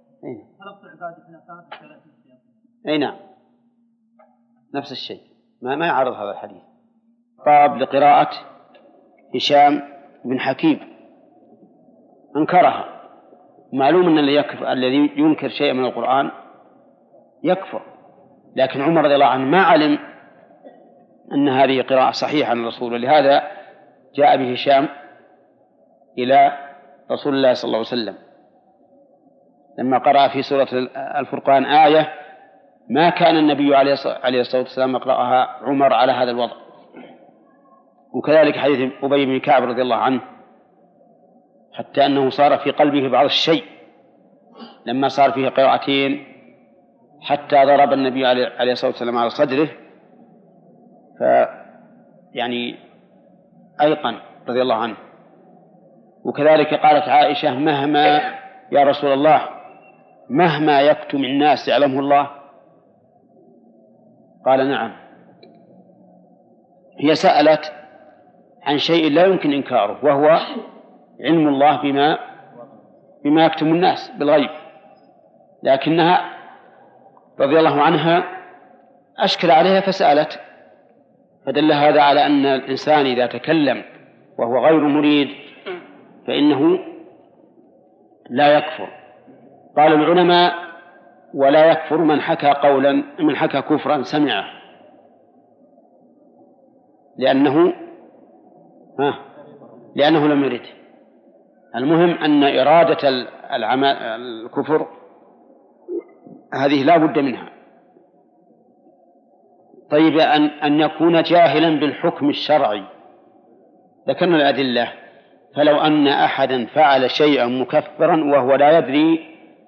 A: أي نعم نفس الشيء ما ما يعرض هذا الحديث. طاب لقراءة هشام بن حكيم أنكرها. معلوم أن اللي يكفر الذي ينكر شيء من القرآن يكفر، لكن عمر رضي الله عنه ما علم أن هذه قراءة صحيحة عن الرسول، ولهذا جاء بهشام إلى رسول الله صلى الله عليه وسلم لما قرأ في سورة الفرقان آية ما كان النبي عليه الصلاة والسلام يقرأها عمر على هذا الوضع. وكذلك حديث أبي بن كعب رضي الله عنه حتى أنه صار في قلبه بعض الشيء لما صار فيه قراءتين حتى ضرب النبي عليه الصلاة والسلام على صدره ف يعني أيقن رضي الله عنه. وكذلك قالت عائشة مهما يا رسول الله مهما يكتم الناس يعلمه الله؟ قال نعم. هي سألت عن شيء لا يمكن إنكاره، وهو علم الله بما بما يكتم الناس بالغيب. لكنها رضي الله عنها أشكل عليها فسألت، فدل هذا على أن الإنسان إذا تكلم وهو غير مريد فإنه لا يكفر. قال العلماء: ولا يكفر من حكى قولا من حكى كفرا سمعه، لأنه ها لأنه لم يرد. المهم أن إرادة العمل الكفر هذه لا بد منها. طيب، أن أن يكون جاهلا بالحكم الشرعي، ذكرنا الأدلة. فلو أن أحدا فعل شيئا مكفرا وهو لا يدري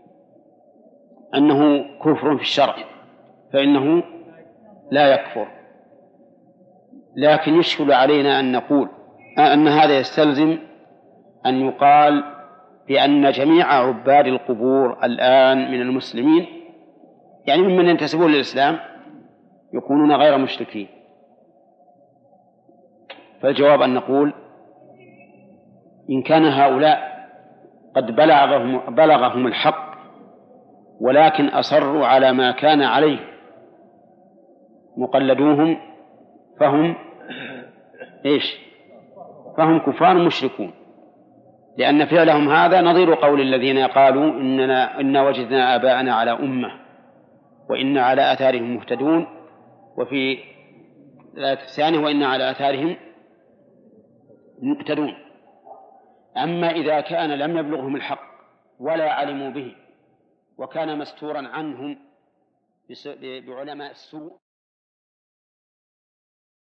A: أنه كفر في الشرع فإنه لا يكفر. لكن يشكل علينا أن نقول أن هذا يستلزم أن يقال بأن جميع عباد القبور الآن من المسلمين، يعني ممن ينتسبون للإسلام، يكونون غير مشركين. فالجواب أن نقول: إن كان هؤلاء قد بلغهم, بلغهم الحق ولكن أصروا على ما كان عليه مقلدوهم فهم إيش؟ فهم كفار مشركون، لأن فعلهم هذا نظير قول الذين قالوا إننا إن وجدنا آباءنا على أمة وإن على آثارهم مهتدون، وفي الآية الثانية: وإن على آثارهم مقتدون. أما إذا كان لم يبلغهم الحق ولا علموا به وكان مستورا عنهم بعلماء السوء